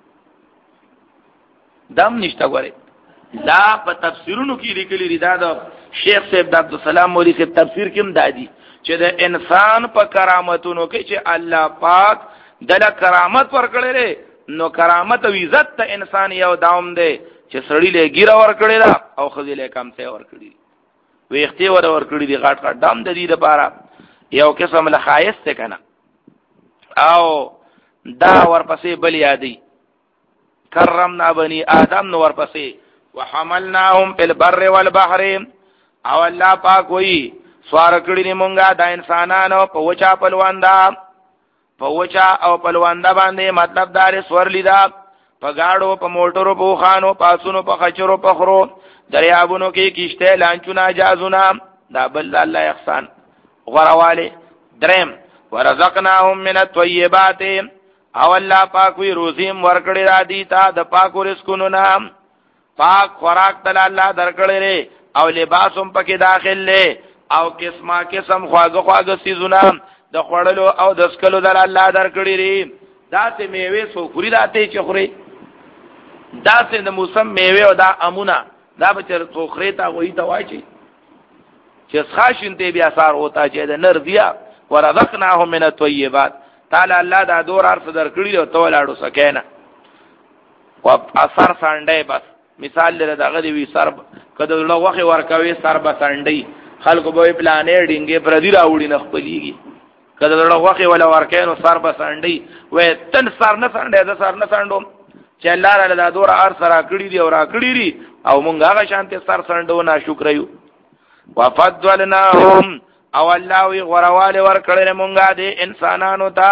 دم نشته غره دا په تفسیرونو کې لیکلي دی دا د شیخ صاحب د عبدالسلام مولوی صاحب تفسیر کې هم دادی چې د انسان په کرامتونو کې چې الله پاک دله کرامت ور کړی دی نو کرامت او عزت ته انسان یو داوم دی چې سړی له ګیره ور کړی دا او خځې له کم څه ور کړی ویختي ور ور کړی دی غاټ غاټ دام د دې لپاره یو قسم له خایس ته کنه او دا ورپسې بل یادی کرمنا بني آدم نو ورپسې وحملناهم في البر والبحر او الله پاک وی سوار کړی مونږه د انسانانو په وچا پلواندا په وچا او پلواندا باندې مطلب دار سور لیدا په گاړو په موټرو په خانو پاسونو په خچرو په خرو دریابونو کې کیشته لانچونه جازونه دا بل الله احسان غرواله درم ورزقناهم من الطيبات او الله پاک وی روزیم ورکړی را دي تا د پاکو رزقونو نام پاک خوراک تل الله درکړی او لباسم پکې داخل لې او قسمه قسم خواږه خواږه سيزونه د خړلو او د سکلو در الله درکړی ری داسې میوه سو خوري راته چې خوري داسې د موسم میوه او دا امونه دا بچر توخره تا وې تا وای چې چې خاصین ته بیا اثر ہوتا چې د نر بیا ورزقناهم من الطيبات تعالی الله دا دور ارث درکړی او تولاړو سکینه او اثر سانډه بس مثال لره دغه دی سر کده له وخت ورکوي سر به سانډي خلکو به پلانې ډینګې پر دی راوړي نه خپلېږي کده له وخت ولا ورکینو سر به سانډي وې تن سر نه سانډه د سر نه سانډو چې الله تعالی دا دور ارث را کړی دی او را کړی دی او مونږ هغه شانته سر سانډو نه شکر یو وفضلناهم او الله وی غرواله ور کړل مونږه دي انسانانو ته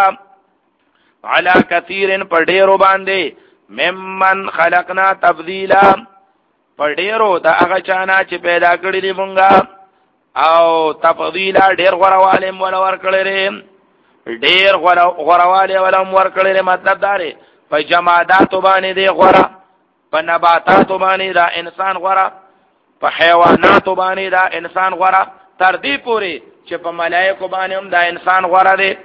علا کثیر پر ډیرو باندې ممن خلقنا تفضیلا پر ډیرو دا هغه چانا چې پیدا کړی دي مونږه او تفضیلا ډیر غرواله مول ور کړل ډیر غرواله ولم ور کړل مطلب داره په جمادات باندې دی غره په نباتات باندې دا انسان غره په حیوانات باندې دا انسان غره تر دې پوري چې په ملائکه باندې هم دا انسان غوړه دي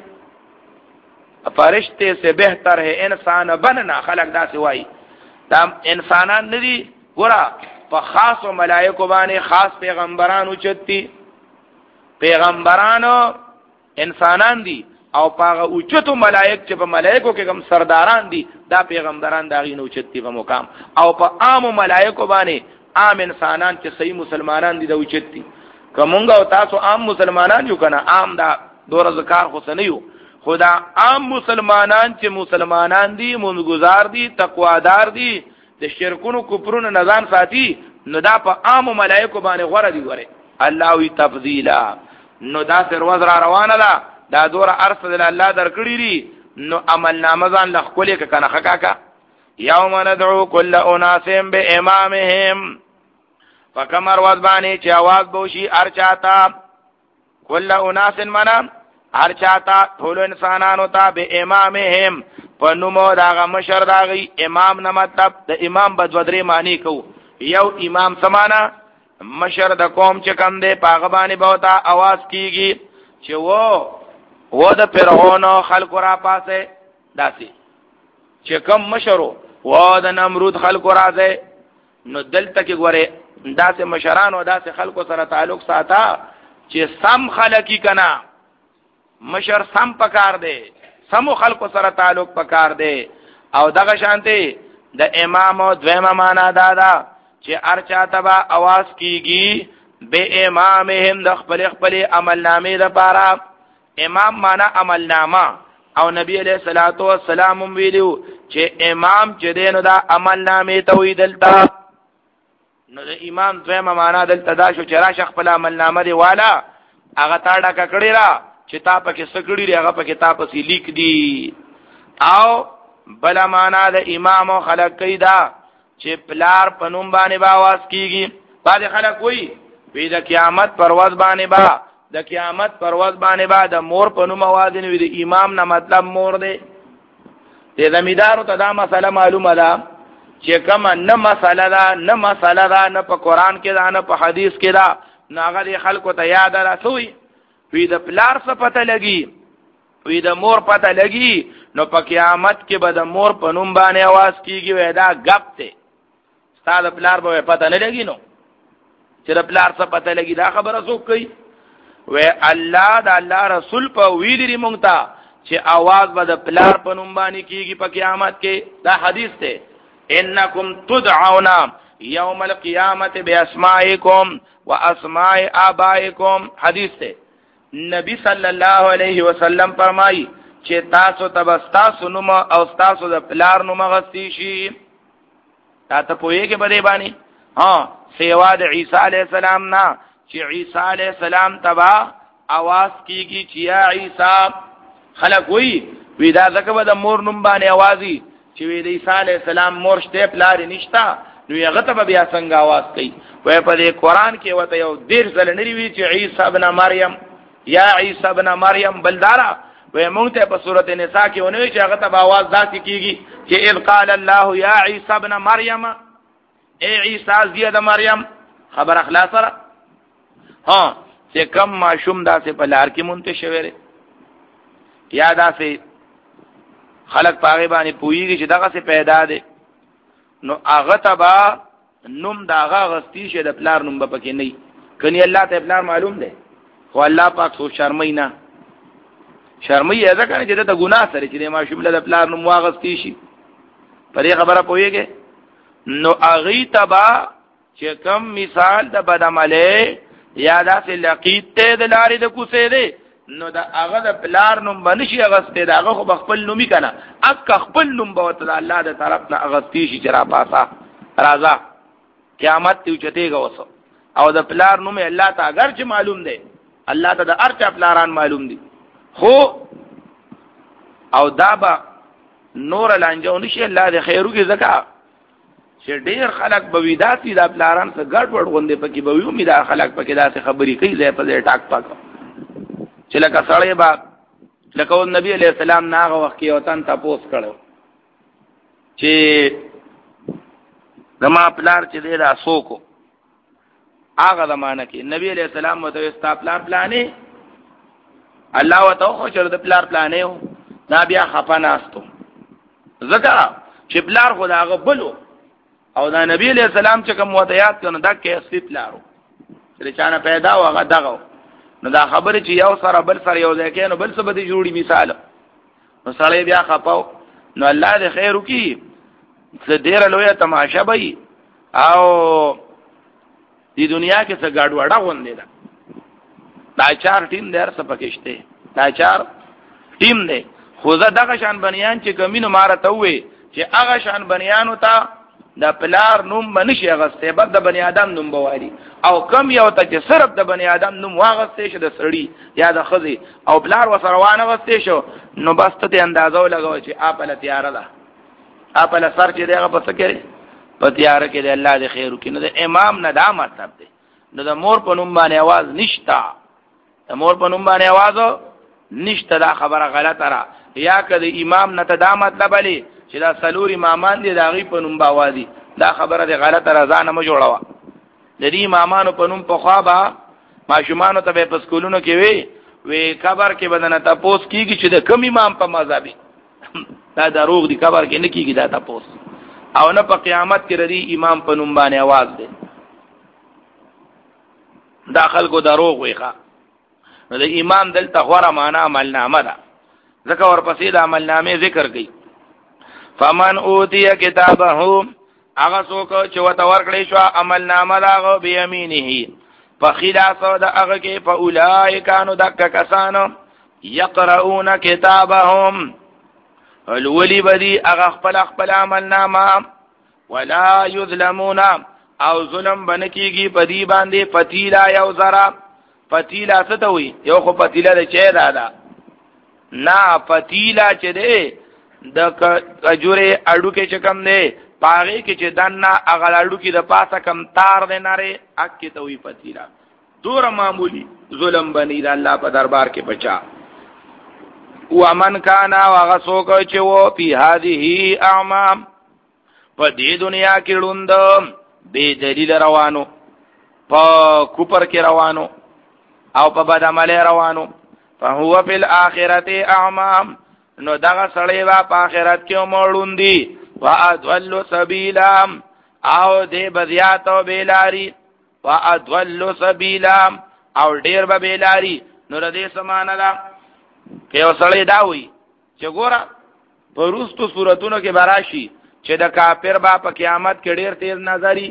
فرشته سے بهتر ہے انسان بننا خلق دا سی وای دا انسانان ندي ګوره په خاص او ملائکه باندې خاص پیغمبرانو چتی پیغمبرانو انسانان دي او پاغه اوچتو ملائک چې په ملائکه کې کوم سرداران دي دا پیغمبران دا غینو چتی په مقام او په عام ملائکه باندې عام انسانان چې صحیح مسلمانان دي دا اوچتی کومنګ او تاسو عام مسلمانان یو کنه عام دا دور ذکر خو سنیو خدا عام مسلمانان چې مسلمانان دي مونږګزار دي تقوادار دي د شرکونو کفرونو نظام ساتي نو دا په عام ملائکه باندې غوړه دي غوړه الله وی تفضیلا نو دا سر وزر روانه ده دا دور ارسل الله درکړي دي نو عمل نامه ځان لخلې کنه حقاقه یوم ندعو کل اناس بامامهم فکمر وذبانی چې आवाज بوشي ارچاتا کل اناس منا ارچاتا ټول انسانانو ته به امامهم پنومو داغه مشر داغي امام نه مطلب د امام بدودري معنی کو یو امام سمانا مشر د قوم چې کم دی پاغه باندې بوتا आवाज کیږي چې وو و د فرعون خلق را پاسه داسي چې کم مشرو و د نمرود خلکو راځي نو دلته کې ګوره داسې مشران او داسې خلکو سره تعلق ساته چې سم خلکی کنا مشر سم پکار دی سمو خلکو سره تعلق پکار دی او دغه شانته د امام او دویمه معنا دادا چې ارچا تبا आवाज کیږي به امامهم د خپل خپل عمل نامې لپاره امام معنا عمل نامه او نبی علیہ الصلوۃ والسلام ویلو چې امام چې دینو دا عمل نامې ته وی دلته نو د امام دویمه معنا دلته دا شو چې راشه خپل عمل نامه دی والا هغه تا ډکه کړی را چې تا پکې سکړی دی هغه پکې تا پسې لیک دی او بل معنا د امام او خلق کیدا چې پلار پنوم باندې با आवाज کیږي بعد خلک وی وی د قیامت پرواز باندې با د قیامت پرواز باندې با د مور پنوم आवाज نه وی د امام نه مطلب مور دی د زمیدارو ته دا مسله معلومه ده چې کوم نه مسله ده نه مسله ده نه په قران کې ده نه په حدیث کې ده ناغه د خلکو ته یاد راسوي وی د پلار څه پته لګي وی د مور پته لګي نو په قیامت کې به د مور په نوم باندې आवाज کیږي وای دا غپ ته ستاسو پلار به پته نه لګي نو چې د پلار څه پته لګي دا خبره څوک کوي وای الله د الله رسول په وی دی مونږ ته چې आवाज به د پلار په نوم باندې کیږي په قیامت کې دا حدیث ته انکم تدعون یوم القیامت باسمائکم واسماء آبائکم حدیث ته نبی صلی الله علیه وسلم فرمایي چې تاسو تبستاسو نوم او تاسو د پلار نوم غستی شي تا ته پوهیږي بده باندې ها سیوا د عیسی علیه السلام نه چې عیسی علیه السلام تبا आवाज کیږي چې یا عیسی خلق وی وی دا ځکه د مور نوم باندې आवाजي چې وی د عیسی علیه السلام مور شته پلار نشتا نو هغه ته بیا څنګه आवाज کوي وای په دې قران کې وته یو ډیر ځل نری وی چې عیسی ابن مریم یا عیسی ابن مریم بلدارا وای مونږ ته په سورته نساء کې ونوي چې هغه ته आवाज داسې کیږي چې اذ قال الله یا عیسی ابن مریم اے عیسی زید مریم خبر اخلاص را ها چې کم ماشوم داسې په لار کې مونته شویره یا داسې خلق پاغه باندې پویږي چې دغه څه پیدا ده نو هغه تبا نوم داغه غستی شه د پلار نوم به پکې نه کني الله ته پلار معلوم ده خو الله پاک سو شرمای نه شرمای اذا کنه چې د ګناه سره چې د ماشوم له پلار نوم واغستی شي پرې خبره پویږي نو اغي تبا چې کم مثال د بدعمله یا داسې لقیت ته د لارې د کوسه ده نو دا هغه د پلار نوم باندې شي اغسته دا هغه خو خپل نومي کنه اک خپل نوم به ته الله د طرف نه اغستی شي چې را پاسا رازا قیامت ته چته غوسو او د پلار نوم الله ته اگر چې معلوم دی الله ته د ارچا پلاران معلوم دي خو او دا با نور لانجو نشي الله د خیرو کې زکا چې ډیر خلک بویداتي د پلاران څخه ګډ وډ غوندې پکې به وي امید خلک پکې داسې خبرې کوي زې په دې ټاک پاک چې لکه سړی با لکه نبی علیہ السلام ناغه وخت کې وطن تاسو کړو چې دما پلار چې دې را سوکو هغه زمانہ کې نبی علیہ السلام وته استا پلار پلانې الله وته خو چې د پلار پلانې و دا بیا خپناستو زکه چې پلار خدا هغه بلو او دا نبی علیہ السلام چې کوم وضعیت کنه دا کې اصلي پلارو چې چانه پیدا و هغه دغه نو دا خبره چې یو سره بل سره یو ځای کې نو بل څه به جوړي مثال نو سړی بیا خپاو نو الله دې خیر وکي څه ډیر لوی تماشا به او دې دنیا کې څه ګاډ وډا غوندې ده دا چار ټیم در څه پکشته دا چار ټیم دی خو زه دغه شان بنیان چې کمینو مارته وې چې هغه شان بنیانو ته د پلار نوم بنشي غسته بد د بنی آدم نوم بوالي او کم یو ته چې صرف د بنی آدم نوم واغسته شه د سړی یا د خزي او پلار وسروانه غسته شو نو بس ته اندازو لګاو چې اپل تیار ده اپل سر چې دغه پس کړي په تیار کې د الله د خیر کې نو د امام نه دا مطلب دی نو د مور په نوم باندې आवाज نشتا د مور په نوم باندې आवाज نشتا دا خبره غلطه را یا کده امام نه ته دا مطلب علي چې دا سلور امامان دي دا غي په نوم باوادي دا خبره د غلطه رضا نه جوړوا د دې امامانو په نوم په خوابه ماشومان ته په سکولونو کې وي وی خبر کې بدن ته پوس کیږي چې د کم امام په مذهبي دا دروغ دی قبر کې نه کیږي دا تاسو او نه په قیامت کې ردی امام په نوم باندې आवाज دی داخل کو دروغ ویخه نو د امام دلته غوړه معنا عمل نامه ده ځکه ورپسې د عمل نامه ذکر کړي فمن اوتی کتابه هغه څوک چې وته ورکړې شو عمل نامه دا به یمینه په خلاصو د هغه کې فاولائک انو دک کسانو یقرؤون کتابهم الولی بدی هغه خپل خپل عمل نامه ولا یظلمون او ظلم بنکیږي په دی باندې فتیلا یو ذرا فتیلا څه ته وي یو خو فتیلا د چه دادا نه فتیلا چې دی د کجوره اډو کې چکم دی پاغه کې چې دنا اغل اډو کې د پاسه کم تار دی ناره اکی ته وي فتیلا دور معمولی ظلم بنی د الله په دربار کې بچا ومن کان وغسوک چې وو په هذه اعمام په دې دنیا کې لوند به دلیل روانو په کوپر کې روانو او په بد عمل روانو فهو فی الاخرته اعمام نو دغه سړی وا په آخرت کې مړوندي واضل سبیلا او دې بزیات او بیلاری واضل سبیلا او ډیر به بیلاری نو ردی سمانه دا که یو سړی دا وي چې ګوره په روستو صورتونو کې براشي چې د کافر با په قیامت کې ډیر تیز نظری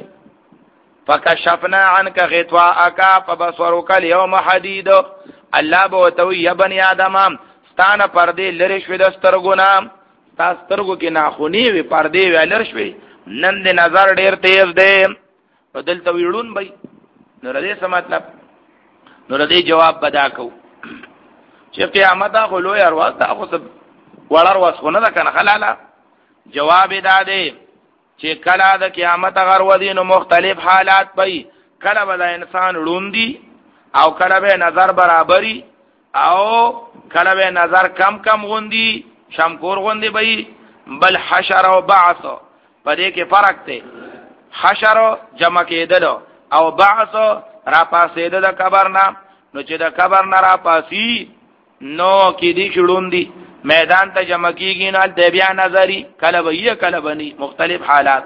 فکشفنا عنك غطاءك فبصرك اليوم حديد الله به وتوي يا بني ادم ستانه پردې لری شوې د سترګونه تاسو سترګو کې ناخونی وي پردې ولر شوې نن د نظر ډیر تیز دی بدلته ویړون بې نو ردی څه مطلب نو ردی جواب بدا کو چې قیامت خو لوی ارواح تا خو څه وړر وسخونه ده کنه خلاله جواب داده چې کله د قیامت غر ودینو مختلف حالات پي کله به انسان لوندي او کله به نظر برابرۍ او کله به نظر کم کم غوندي شمکور غوندي بي بل حشر او بعث په دې کې فرق دی حشر جمع کېدل او بعث را پاسېدل د قبر نه نو چې د قبر نه را پاسي نو کې دي شړوندي میدان ته جمع کیږي نه د بیا نظری کله ویه کله بني مختلف حالات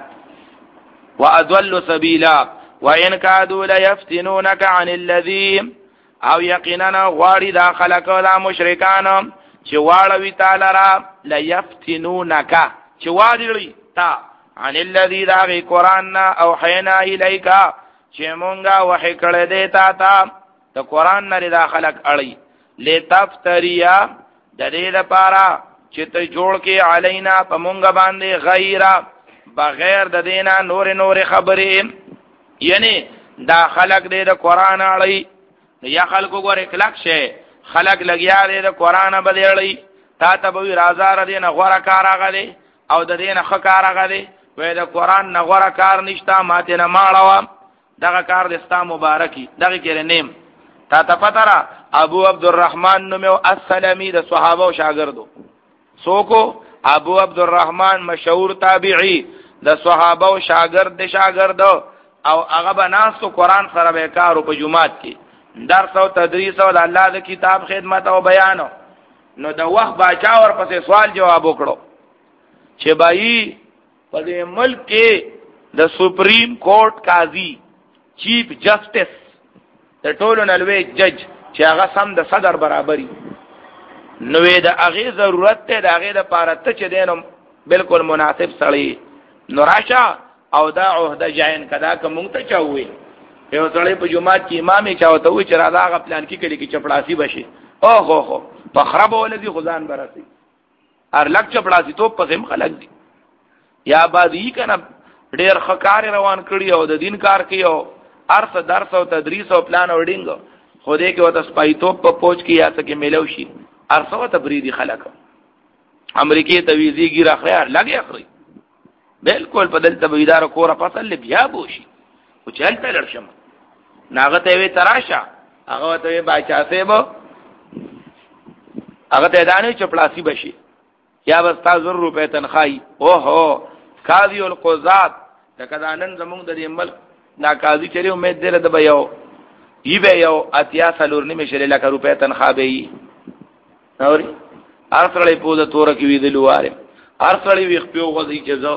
واضل سبیلا وان كادوا ليفتنونك عن الذي او یقینا غواړي دا خلق دا مشرکان چې واړوي تعالی را ليفتنونك چې واړي تا عن الذي دا قرآن او حینا الیک چې مونږه وحی کړه دې تا تا د قرآن نه دا خلق اړي لتفتریا د دې لپاره چې ته جوړ کې علینا په مونږ باندې غیر بغیر د دینا نور نور خبرې یعنی دا خلق دې د قران اړي یا خلق وګوره کلک شي خلق لګیا دې د قران بدلې تا ته به رازار دې نه غوړه کار غلې او د دې نه خکار غلې وې د قران نه غوړه کار نشتا ماته نه ماړه دغه کار د اسلام مبارکي دغه کې نیم تا ته پته را ابو عبدالرحمن نومو السلمی د صحابه او شاګردو سوکو ابو عبدالرحمن مشهور تابعی د صحابه او شاګرد د شاګردو او هغه بناسو قران سره به کارو په جمعات کې درس او تدریس او د الله د کتاب خدمت او بیان نو د وخت باچا ور پسې سوال جواب وکړو چې بای په دې ملک کې د سپریم کورټ قاضي چیف جسټس د ټولو نلوي جج چې هغه سم د صدر برابرۍ نوې د هغه ضرورت ته د هغه د پاره ته چې دینو بالکل مناسب سړی نوراشه او دا عہده جاین کدا کوم ته چاوي یو سړی په جمعات کې امامي چاوته وي چې راځه هغه پلان کې کړي کې چپړاسي بشي او هو هو په خراب ولدي خدان برسي ار لک چپړاسي تو په هم خلک دي یا بازی کنه ډېر خکار روان کړي او د دین کار کوي او ارث درس او تدریس او پلان او ډینګ خو دې کې وته سپایتو په پوج کې یا څه کې ملو شي ارثو تبریدي خلک امریکای تویزی ګیر اخر لګي اخري بالکل بدل تبویدار کور فصل بیا بوشي او چل په لړشم ناغه ته وی تراشه هغه ته باچا سیبو هغه ته دانه چپلاسی بشي یا بس تا زر روپے تنخواهی او هو قاضی القضات تکدانن زمونږ د ملک نا قاضی چره امید دره د بیاو ای به یو اتیا سلورنی مشل لک روپے تنخواه به ای اوري ارسلې په د تور کې ویدلو واره هر سړی ویخ پیو غوځي چې زه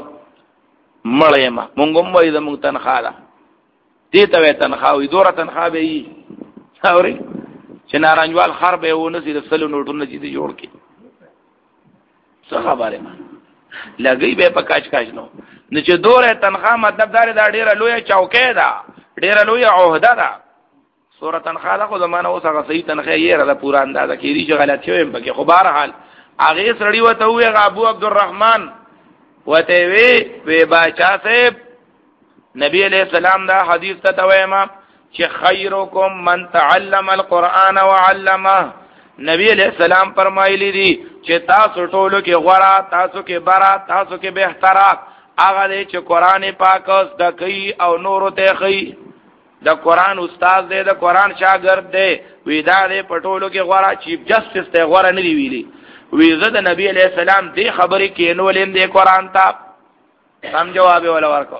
مړ یم مونږ هم وایي زموږ تنخوا ده دې ته وایي تنخوا وي دوره تنخوا به وي اورې چې نارنجوال خر به یې ونسي د سلو نوټونه چې دې جوړ کړي څه خبره ما لګي به په کاچ کاچ نو نو چې دوره تنخوا مطلب دا دا ډیره لویه چوکۍ ده ډیره لویه عہده ده سوره تنخوا ده خو زمانه اوس هغه صحیح تنخوا یې را ده پورا اندازه کېږي چې غلط شوی پکې خو بهرحال هغه سړی وته وی ابو عبدالرحمن وته وی وی باچا صاحب نبی علیہ السلام دا حدیث ته تویما چې خیرکم من تعلم القرآن وعلمه نبی علیہ السلام فرمایلی دي چې تاسو ټولو کې غوړه تاسو کې برا تاسو کې بهتره هغه دی چې قرآن پاک زده کوي او نورو ته کوي د قرآن استاد دی د قرآن شاګرد دی وی دا دی په ټولو کې غوړه چیف جسټس ته غوړه نه دی ویلي وی زه د نبی علیہ السلام دی خبرې کې نو لیم دی قرآن ته سم جواب ولا ورکو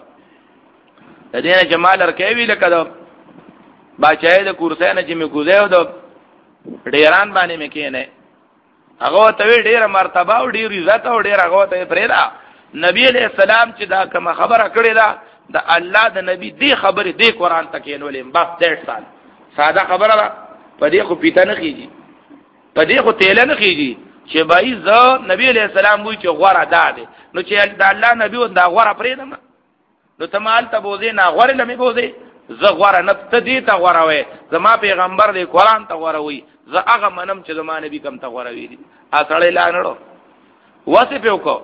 د دې نه جمال ورکوي لکه د باچای د کورسۍ نه چې مې کوزیو د ډیران باندې مې کېنه هغه ته ډیره مرتبه او ډیر عزت او ډیر هغه ته پرېدا نبی علیہ السلام چې دا کوم خبره کړې ده د الله د نبی دی خبرې دی قرآن ته کې نو لیم بس ډېر سال ساده خبره ده په دې خو پیته نه کیږي په دې خو تیل نه کیږي چې بای ز نبی علیہ السلام وی چې غوړه ده نو چې د الله نبی و دا غوړه پرېدم نو تمال ته بوزي نه غوړه لمه بوزي زه غوړه نه ته دې ته غوړه وې زما پیغمبر دې قرآن ته غوړه وې زه هغه منم چې زما نبی کم ته غوړه وې دي اصله لانړو واسه په کو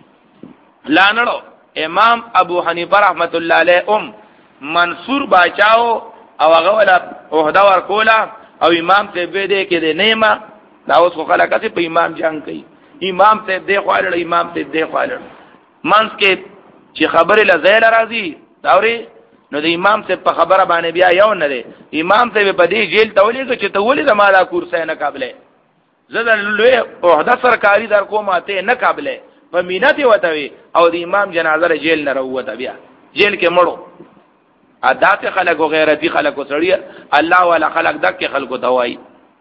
لانړو امام ابو حنیفه رحمت الله علیه ام منصور باچاو او هغه ولا عہده ور کولا او امام ته به دې کې دې نیمه دا اوس خو خلک چې په امام جنگ کوي امام ته دې خواړل امام ته دې خواړل منس کې چې خبره لزیل راځي داوري نو د امام ته په خبره باندې بیا یو نه دی امام ته په دې جیل تولې چې ته ولې د مالا کورسه نه قابلې زه د لوی عہده سرکاري در کومه ته نه قابلې په مینت وته او د امام جنازه جیل نه وروته بیا جیل کې مړو عادت خلق او غیرتی خلق او سړی الله والا خلق دک خلقو دوای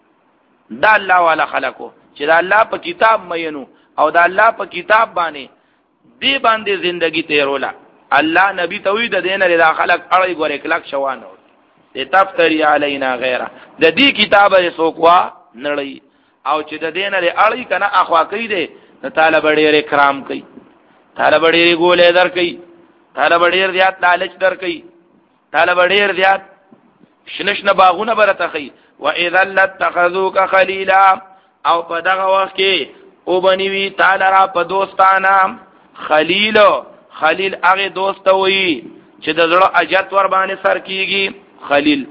دا الله والا خلقو چې دا الله په کتاب مینو او دا الله په کتاب باندې دی باندې زندگی تیرولا الله نبی توحید دینه له خلق اړي ګور اکلاک شوانه دې تفتری علینا غیره د دې کتابه سوکوا نړی او چې د دینه اړي کنه اخوا کوي دې طالب ډېر کرام کوي طالب ډېر ګولې در کوي طالب ډېر زیات لالچ در کوي طالب ډېر زیات شنشنه باغونه برته کوي واذا لتخذوك خليلا او په دغه وخت کې او بنوي تعالی را په دوستانه خلیل خلیل هغه دوست وي چې د زړه اجت ور باندې سر کیږي خلیل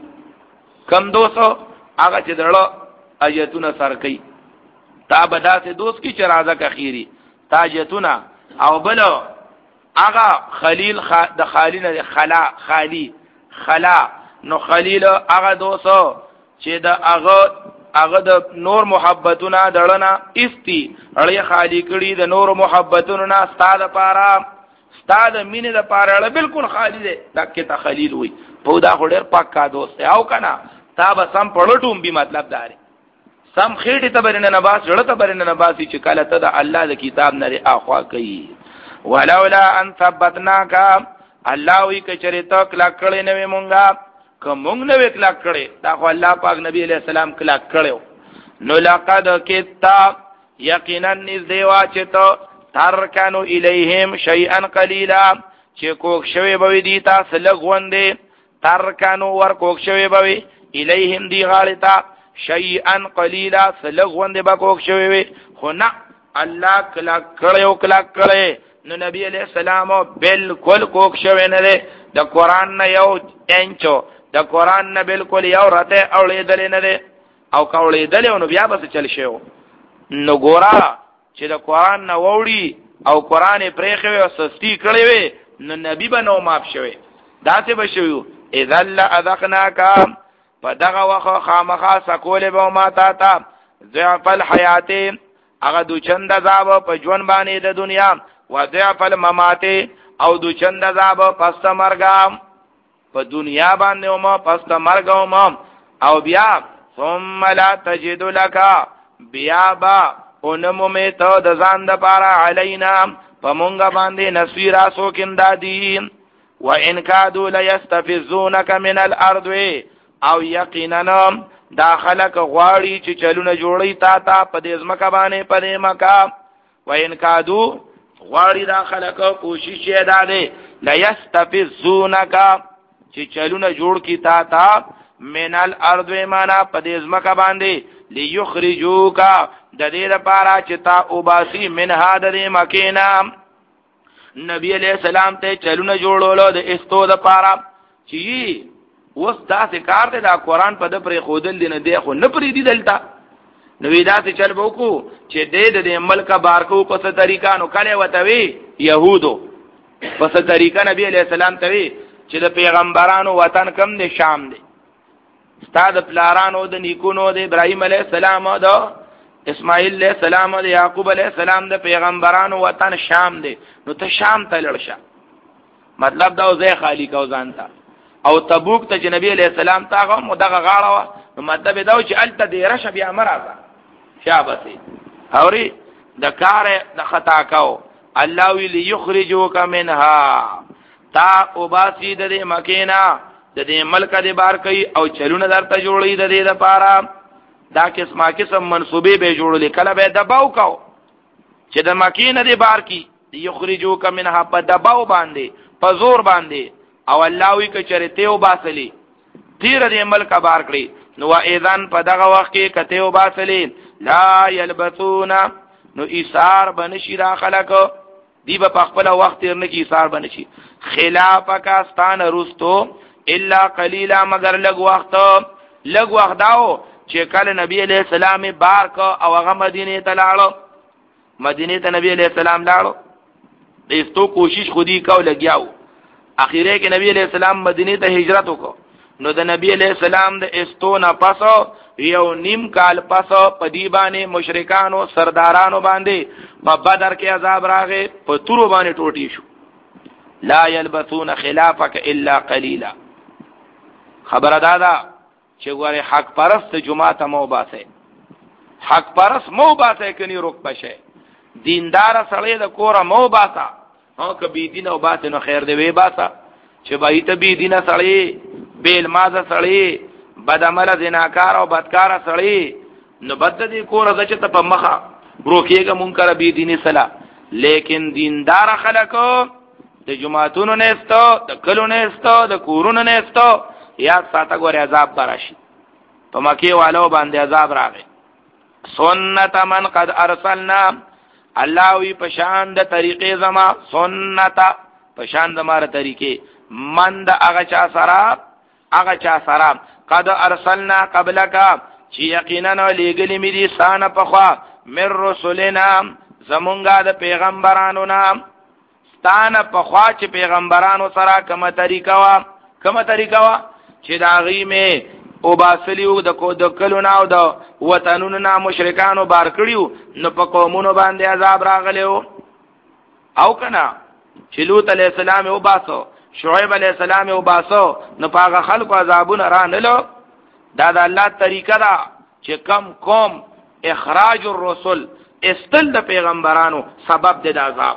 کم دوستو هغه چې د زړه اجتونه سر کوي تا بدا سے دوست کی چرازه اخیری تاجتونه او بل هغه خلیل خ... د خالی نه خلا خالی خلا نو خلیل هغه دوستو چې د هغه هغه د نور محبتونه دړنه استی اړې خالی کړي د نور محبتونو نه ستاده پاره ستاده مینه د پاره بالکل خالی دی دکې ته خلیل وي په دا خډر پاک کا دوست او کنه تا به سم پړټوم به مطلب داري سم خېټه ته برنه نباس جړه ته برنه نباسي چې کله ته د الله د کتاب نه اخوا کوي ولولا ان ثبتناک الله وی کچره ته کلا کړي نه مونږه کوم نه وکلا کړي دا خو الله پاک نبی علیہ السلام کلا کړو نو لقد کتاب یقینا نز دیوا چته ترکنو الیہم شیئا قلیلا چې کوک شوی به دی تاسو لغوندې ترکنو ور کوک شوی به الیہم دی غالتا شیئا قلیلا سلغوندې به کوک شوی خو نه الله کلا کړو کلا کړي نو نبی علیہ السلام بالکل کوک شوی نه دی د قران نه یو انچو د قران نه بالکل یو راته اولیدل نه دی او کولیدل نو بیا به چل شو نو ګورا چې د قران نه ووري او قران پرېخوي او سستی کړي وي نو نبی به نو ماف شوی دا څه بشو اذا اذقناک په دغه وخت خامخا سکول به ما تا تا ضعف الحیات هغه دو چند عذاب په ژوند باندې د دنیا و ضعف الممات او دو چند عذاب پس مرګ په دنیا باندې او ما پس مرګ او ما او بیا ثم لا تجد لك بیا با اونمو می ته د ځان د پاره علینا پمونګه باندې نسویرا سوکندادی و ان کادو لیستفزونک من الارض او یقینا داخلك غواړي چې چلونه جوړي تا تا په دې ځمکه باندې په دې مکه و ان کادو غواړي داخلك کوشش یې داده لیستفزونک چې چلونه جوړ کی تا تا من الارض معنا په دې ځمکه باندې ليخرجوک د دې لپاره چې تا اوباسي من هذا مکینا نبی علیہ السلام ته چلونه جوړولو د استو د پاره چې اوس دا څه کار دی دا قران په د پرې خودل دی نه دی خو نه پرې دی دلته نو دا څه چل وکړو چې د دې ملک بارکو په څه طریقہ نو کله وته وی يهودو په څه طریقہ نبی علیہ السلام ته وی چې د پیغمبرانو وطن کم دی شام دی استاد پلارانو د نیکونو د ابراهیم علیہ السلام او د اسماعیل علیہ السلام او د یعقوب علیہ السلام د پیغمبرانو وطن شام دی نو ته شام ته لړشه مطلب دا زه خالی کو ځانتا او تبوک ته نبی علیہ السلام تاغه مدغه غاړه نو مطلب دا چې الته د رشه بیا مرزه شابسي اوري د کار د خطا کو الله وی ليخرجوک منها تا اوباسی د مکینا د دې ملک د بار کوي او چلونه درته جوړي د دې لپاره دا قسمه قسم منسوبې به جوړلې کله به دباو کو چې د مکینه د بار کی یخرجوک منها په دباو باندې په زور باندې او الله وی کچرته او باسلی تیر دې ملک بار کړی نو اذن په دغه وخت کې کته او باسلی لا یلبثون نو ایثار بنشي را خلق دی په خپل وخت تیر نه کی ایثار بنشي خلافک استان رستو الا قلیلا مگر لګ وخت لګ وخت داو چې کله نبی علیہ السلام بار کو او هغه مدینه ته لاړو مدینه ته نبی علیہ السلام لاړو ایستو کوشش خودی کو لګیاو اخیره کې نبی علیہ السلام مدینه ته هجرت وکړو نو د نبی علیہ السلام د استو نه پاسو یو نیم کال پاسو په دی باندې مشرکانو سردارانو باندې په بدر کې عذاب راغې په تورو باندې ټوټي شو لا یلبثون خلافک الا قلیلا خبر دادا چې ګوره حق پرست جماعت مو باسه حق پرست مو باسه کني روک بشه دیندار سړی د کور مو باسه او کبي دین او باسه نو خیر دی وی باسه چې بای ته بي دین سړی بیل مازه سړی بد عمل زناکار او بدکار سړی نو بد دي کور زچ ته په مخه بروکیګه منکر بي دیني صلا لیکن دیندار خلکو د جماعتونو نه استو د کلو نه استو د کورونو نه استو یا ساته ګور عذاب براشي په مکه والو باندې عذاب راغی سنت من قد ارسلنا الله وی پشان د طریقې زما سنت پشان د مار طریقې من د هغه چا سره هغه چا سره قد ارسلنا قبلک چې یقینا لګلی می دي سانه پخوا مر رسولنا زمونږه د پیغمبرانو نام ستانه پخوا چې پیغمبرانو سره کومه طریقه وا کومه طریقه وا چې دا غي می او باسلیو د کو د کلو ناو د وطنونو نا مشرکانو بار کړیو نو په قومونو باندې عذاب راغلیو او کنا چې لوط علیہ السلام او باسو شعیب علیہ السلام او باسو نو پاغه خلکو عذابونه را نلو دا د الله طریقه دا چې کم قوم اخراج الرسل استل د پیغمبرانو سبب د عذاب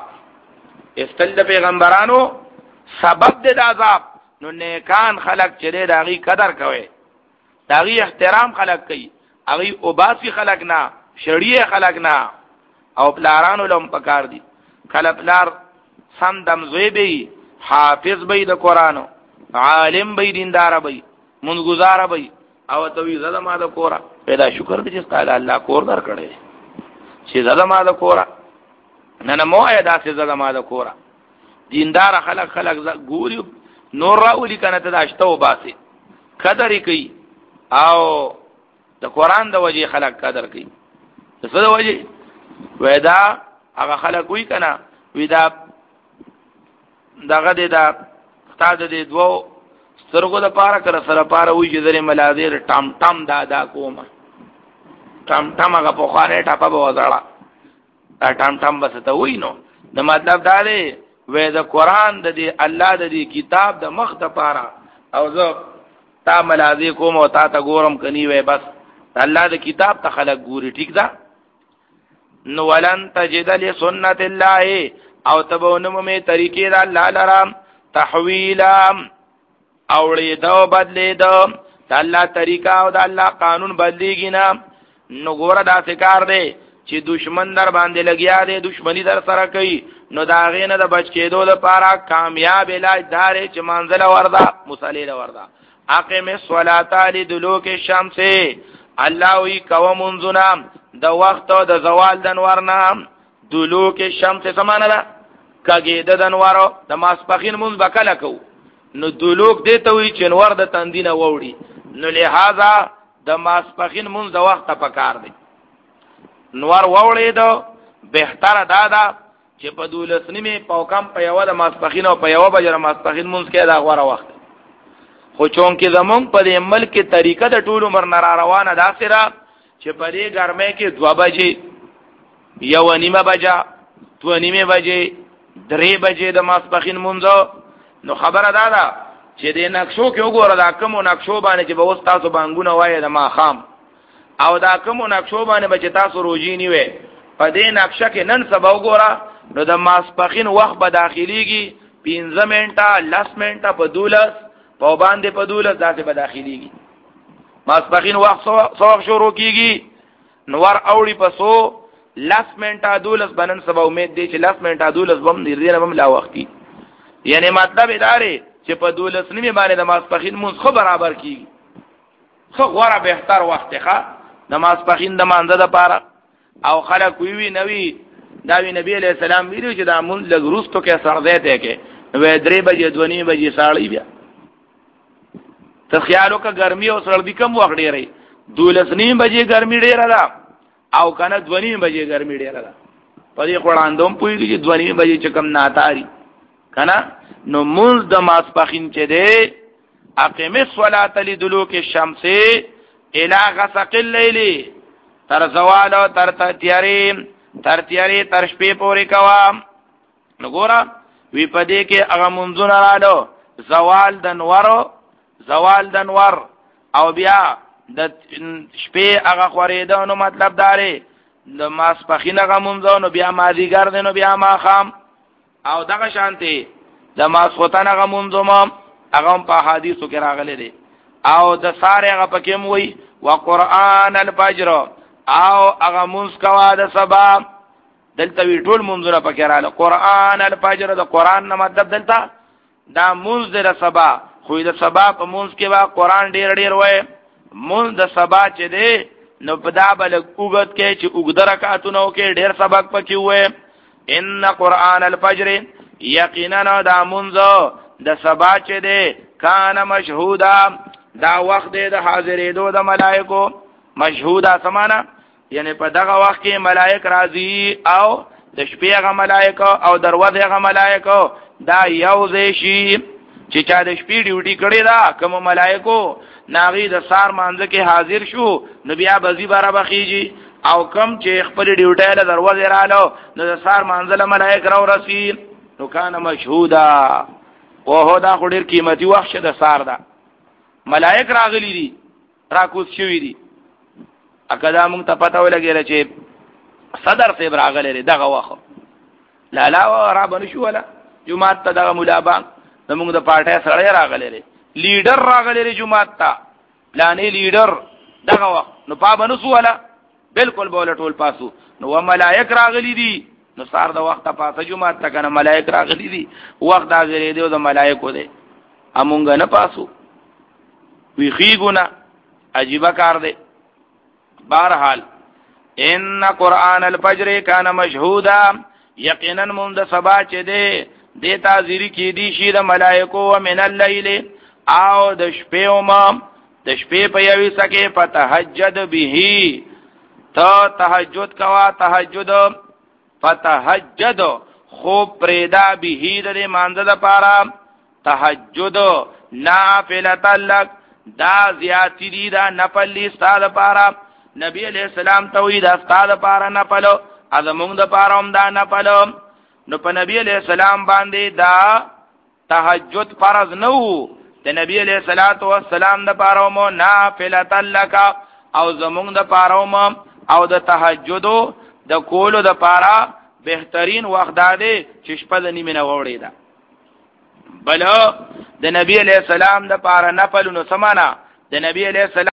استل د پیغمبرانو سبب د عذاب نو نیکان خلق چې داغي قدر کوي داغي احترام خلق کوي اغي اوباسي خلق نه شریعه خلق نه او پلارانو لوم پکار دي کله پلار سم دم زویبي حافظ به د قرانو عالم به دیندار به منګزار به او توي زده ما د کورا پیدا شکر دې چې تعالی الله کور در کړي چې زده ما د کورا نه نه مو ادا چې زده ما د کورا دیندار خلق خلق ګوري نور راولي کنه ته داشتو باسي قدر کوي او د قران د وجه خلق قدر کوي څه د وجه ودا هغه خلق وی کنه ودا دغه د استاد د دوو سترګو د پاره کړه سره پاره وی چې درې ملازر ټام ټام دادا کومه ټام ټام هغه په خانه ټاپه به وځړه دا ټام ټام بس ته وی نو د مطلب دا دی وې د قران د دې الله د دې کتاب د مخ د پاره او زه تا ملازی کوم او تا ته ګورم کني وې بس الله د کتاب ته خلق ګوري ٹھیک ده نو ولن تجد لسنت الله او تبونم می طریقې د الله لرام تحویلا اوړې دو بدلې دو د الله طریقہ او د الله قانون بدلیږي نه. نو ګوره دا کار دی چې دشمن در باندې لګیا دی دشمنی در سره کوي نو دا غې نه د بچ کېدو لپاره کامیاب علاج دار چې منزله وردا مصلی وردا اقیم الصلاة لدلوک الشمس الله وی کو منذنا د وخت او د زوال د انوار نام دلوک الشمس سمانه ده کګې د انوارو د ماسپخین مون بکله کو نو دلوک دی ته وی چې انوار د تندینه ووري نو لہذا د ماسپخین مون د وخت په کار دی نور ووري دو بهتره دادا چې په دولس نیمه پاوکم په یو د ماسپخین او په یو بجره ماسپخین مون کې دا غوړه وخت خو چون کې زمونږ په دې ملک طریقه د ټول عمر نه روانه ده سره چې په دې ګرمه کې دو بجې یو نیمه بجا دو نیمه بجې درې بجې د ماسپخین مونږ نو خبره ده دا چې دې نقشو کې وګوره دا کوم نقشو باندې چې به وس تاسو بانګونه وایي د ما خام او دا کوم نقشو باندې به تاسو روزي نیوي په دې نقشه کې نن سبا وګوره نو د ماسپخین وخت به داخليږي پنځه منټه لس منټه په دولس په باندې په دولس ذات به داخليږي ماسپخین وخت سو شروع کیږي نور اوړي پسو لس منټه دولس بنن سبا امید دي چې لس منټه دولس بم دې نه بم لا وختي یعنی مطلب ادارې چې په دولس نیمه باندې د ماسپخین مونږ خو برابر کیږي خو غوړه بهتر وخت ښه د ماسپخین د مانزه د پاره او خلک وی نوی دا وی نبی علیہ السلام ویلو چې دا مون لګروستو کې سردې ته کې وې درې بجې دونی بجې ساړی بیا ته خیالو کا ګرمي او سردی کم وخت ډیره دولس نیم بجې ګرمي ډیره ده او کنه دونی بجې ګرمي ډیره ده په دې وړاندوم پوي چې دونی بجې چې کم ناتاری کنه نو مونږ د ماسپخین چې ده اقیم الصلاة لدلوک الشمس الى غسق الليل تر زوال او تر تیاری تر تیاری تر شپې پورې کوا نو ګورا وی پدې کې هغه منځونه رالو زوال د نورو زوال د نور او بیا د شپې هغه خورېده نو مطلب داري د ماسپخین هغه منځو نو بیا مازیګر دی نو بیا ما خام او دغه شانتي د ماسختن هغه منځو ما هغه په حدیثو کې راغلي دي او د ساره هغه پکې موي وقرآن الفجر او هغه منځ کوا د سبا دلته وی ټول منځونه پکې رااله قرآن الفجر د قرآن نه مطلب دلته دا منځ د سبا خو د سبا په منځ کې وا قرآن ډیر ډیر وای منځ د سبا چې دی نو په دا بل وګت کې چې وګد رکعاتونو کې ډیر سبق پکې وای ان قرآن الفجر یقینا دا منځ د سبا چې دی کان مشهودا دا وخت دی د حاضرېدو د ملائکو مشهودا سمانا یعنی په دغه وخت کې ملائک راځي او د شپې هغه ملائک او دروازه هغه ملائک دا یو ځای شي چې چا د شپې ډیوټي کړی دا کوم ملائکو ناغي د سار مانځ کې حاضر شو نو بیا بزی بارا بخیږي او کم چې خپل ډیوټي له دروازه رالو نو د سار مانځله ملائک راو رسی نو کان مشهودا وهو دا خډیر قیمتي وخت شه د سار دا ملائک راغلي دي راکوس شوی دي اکدا مونږ ته پته ولګیږي چې صدر صاحب راغلی دغه وخت لا لا را بنو شو ولا جمعه ته دغه ملابان زموږ د پارټي سره راغلی لیډر راغلی جمعه ته لانی لیډر دغه وخت نو پا بنو شو ولا بالکل بوله ټول پاسو نو ملائک راغلی دي نو سار د وخت پاسه جمعه ته کنه ملائک راغلی دي وخت دا غری دی د ملائکو دی امونګ نه پاسو وی خیګونه عجیب کار دی بہرحال ان قرآن الفجر کان مشهودا یقینا من د سبا چې دی دیتا زیری کی دی شي د ملائکو من الليل او د شپې او ما د شپې په یوي سکه فتهجد به ته تهجد کوا تهجد فتهجد خوب پریدا به د مانزه د پاره تهجد نافله لک دا زیاتی دی دا نفلی ستاد پاره نبی علیہ السلام توحید استاد پاره نفلو ازمون د پاره هم دا نفلو نو په نبی علیہ السلام باندې دا تهجد فرض نو د نبی علیہ الصلوۃ والسلام د پاره مو نافله لک او زمون د پاره مو او د تهجد د کولو د پاره بهترین وخت ده چې شپه د نیمه نه وړي ده. بل د نبی علیہ السلام د پاره نفل نو سمانا د نبی علیہ السلام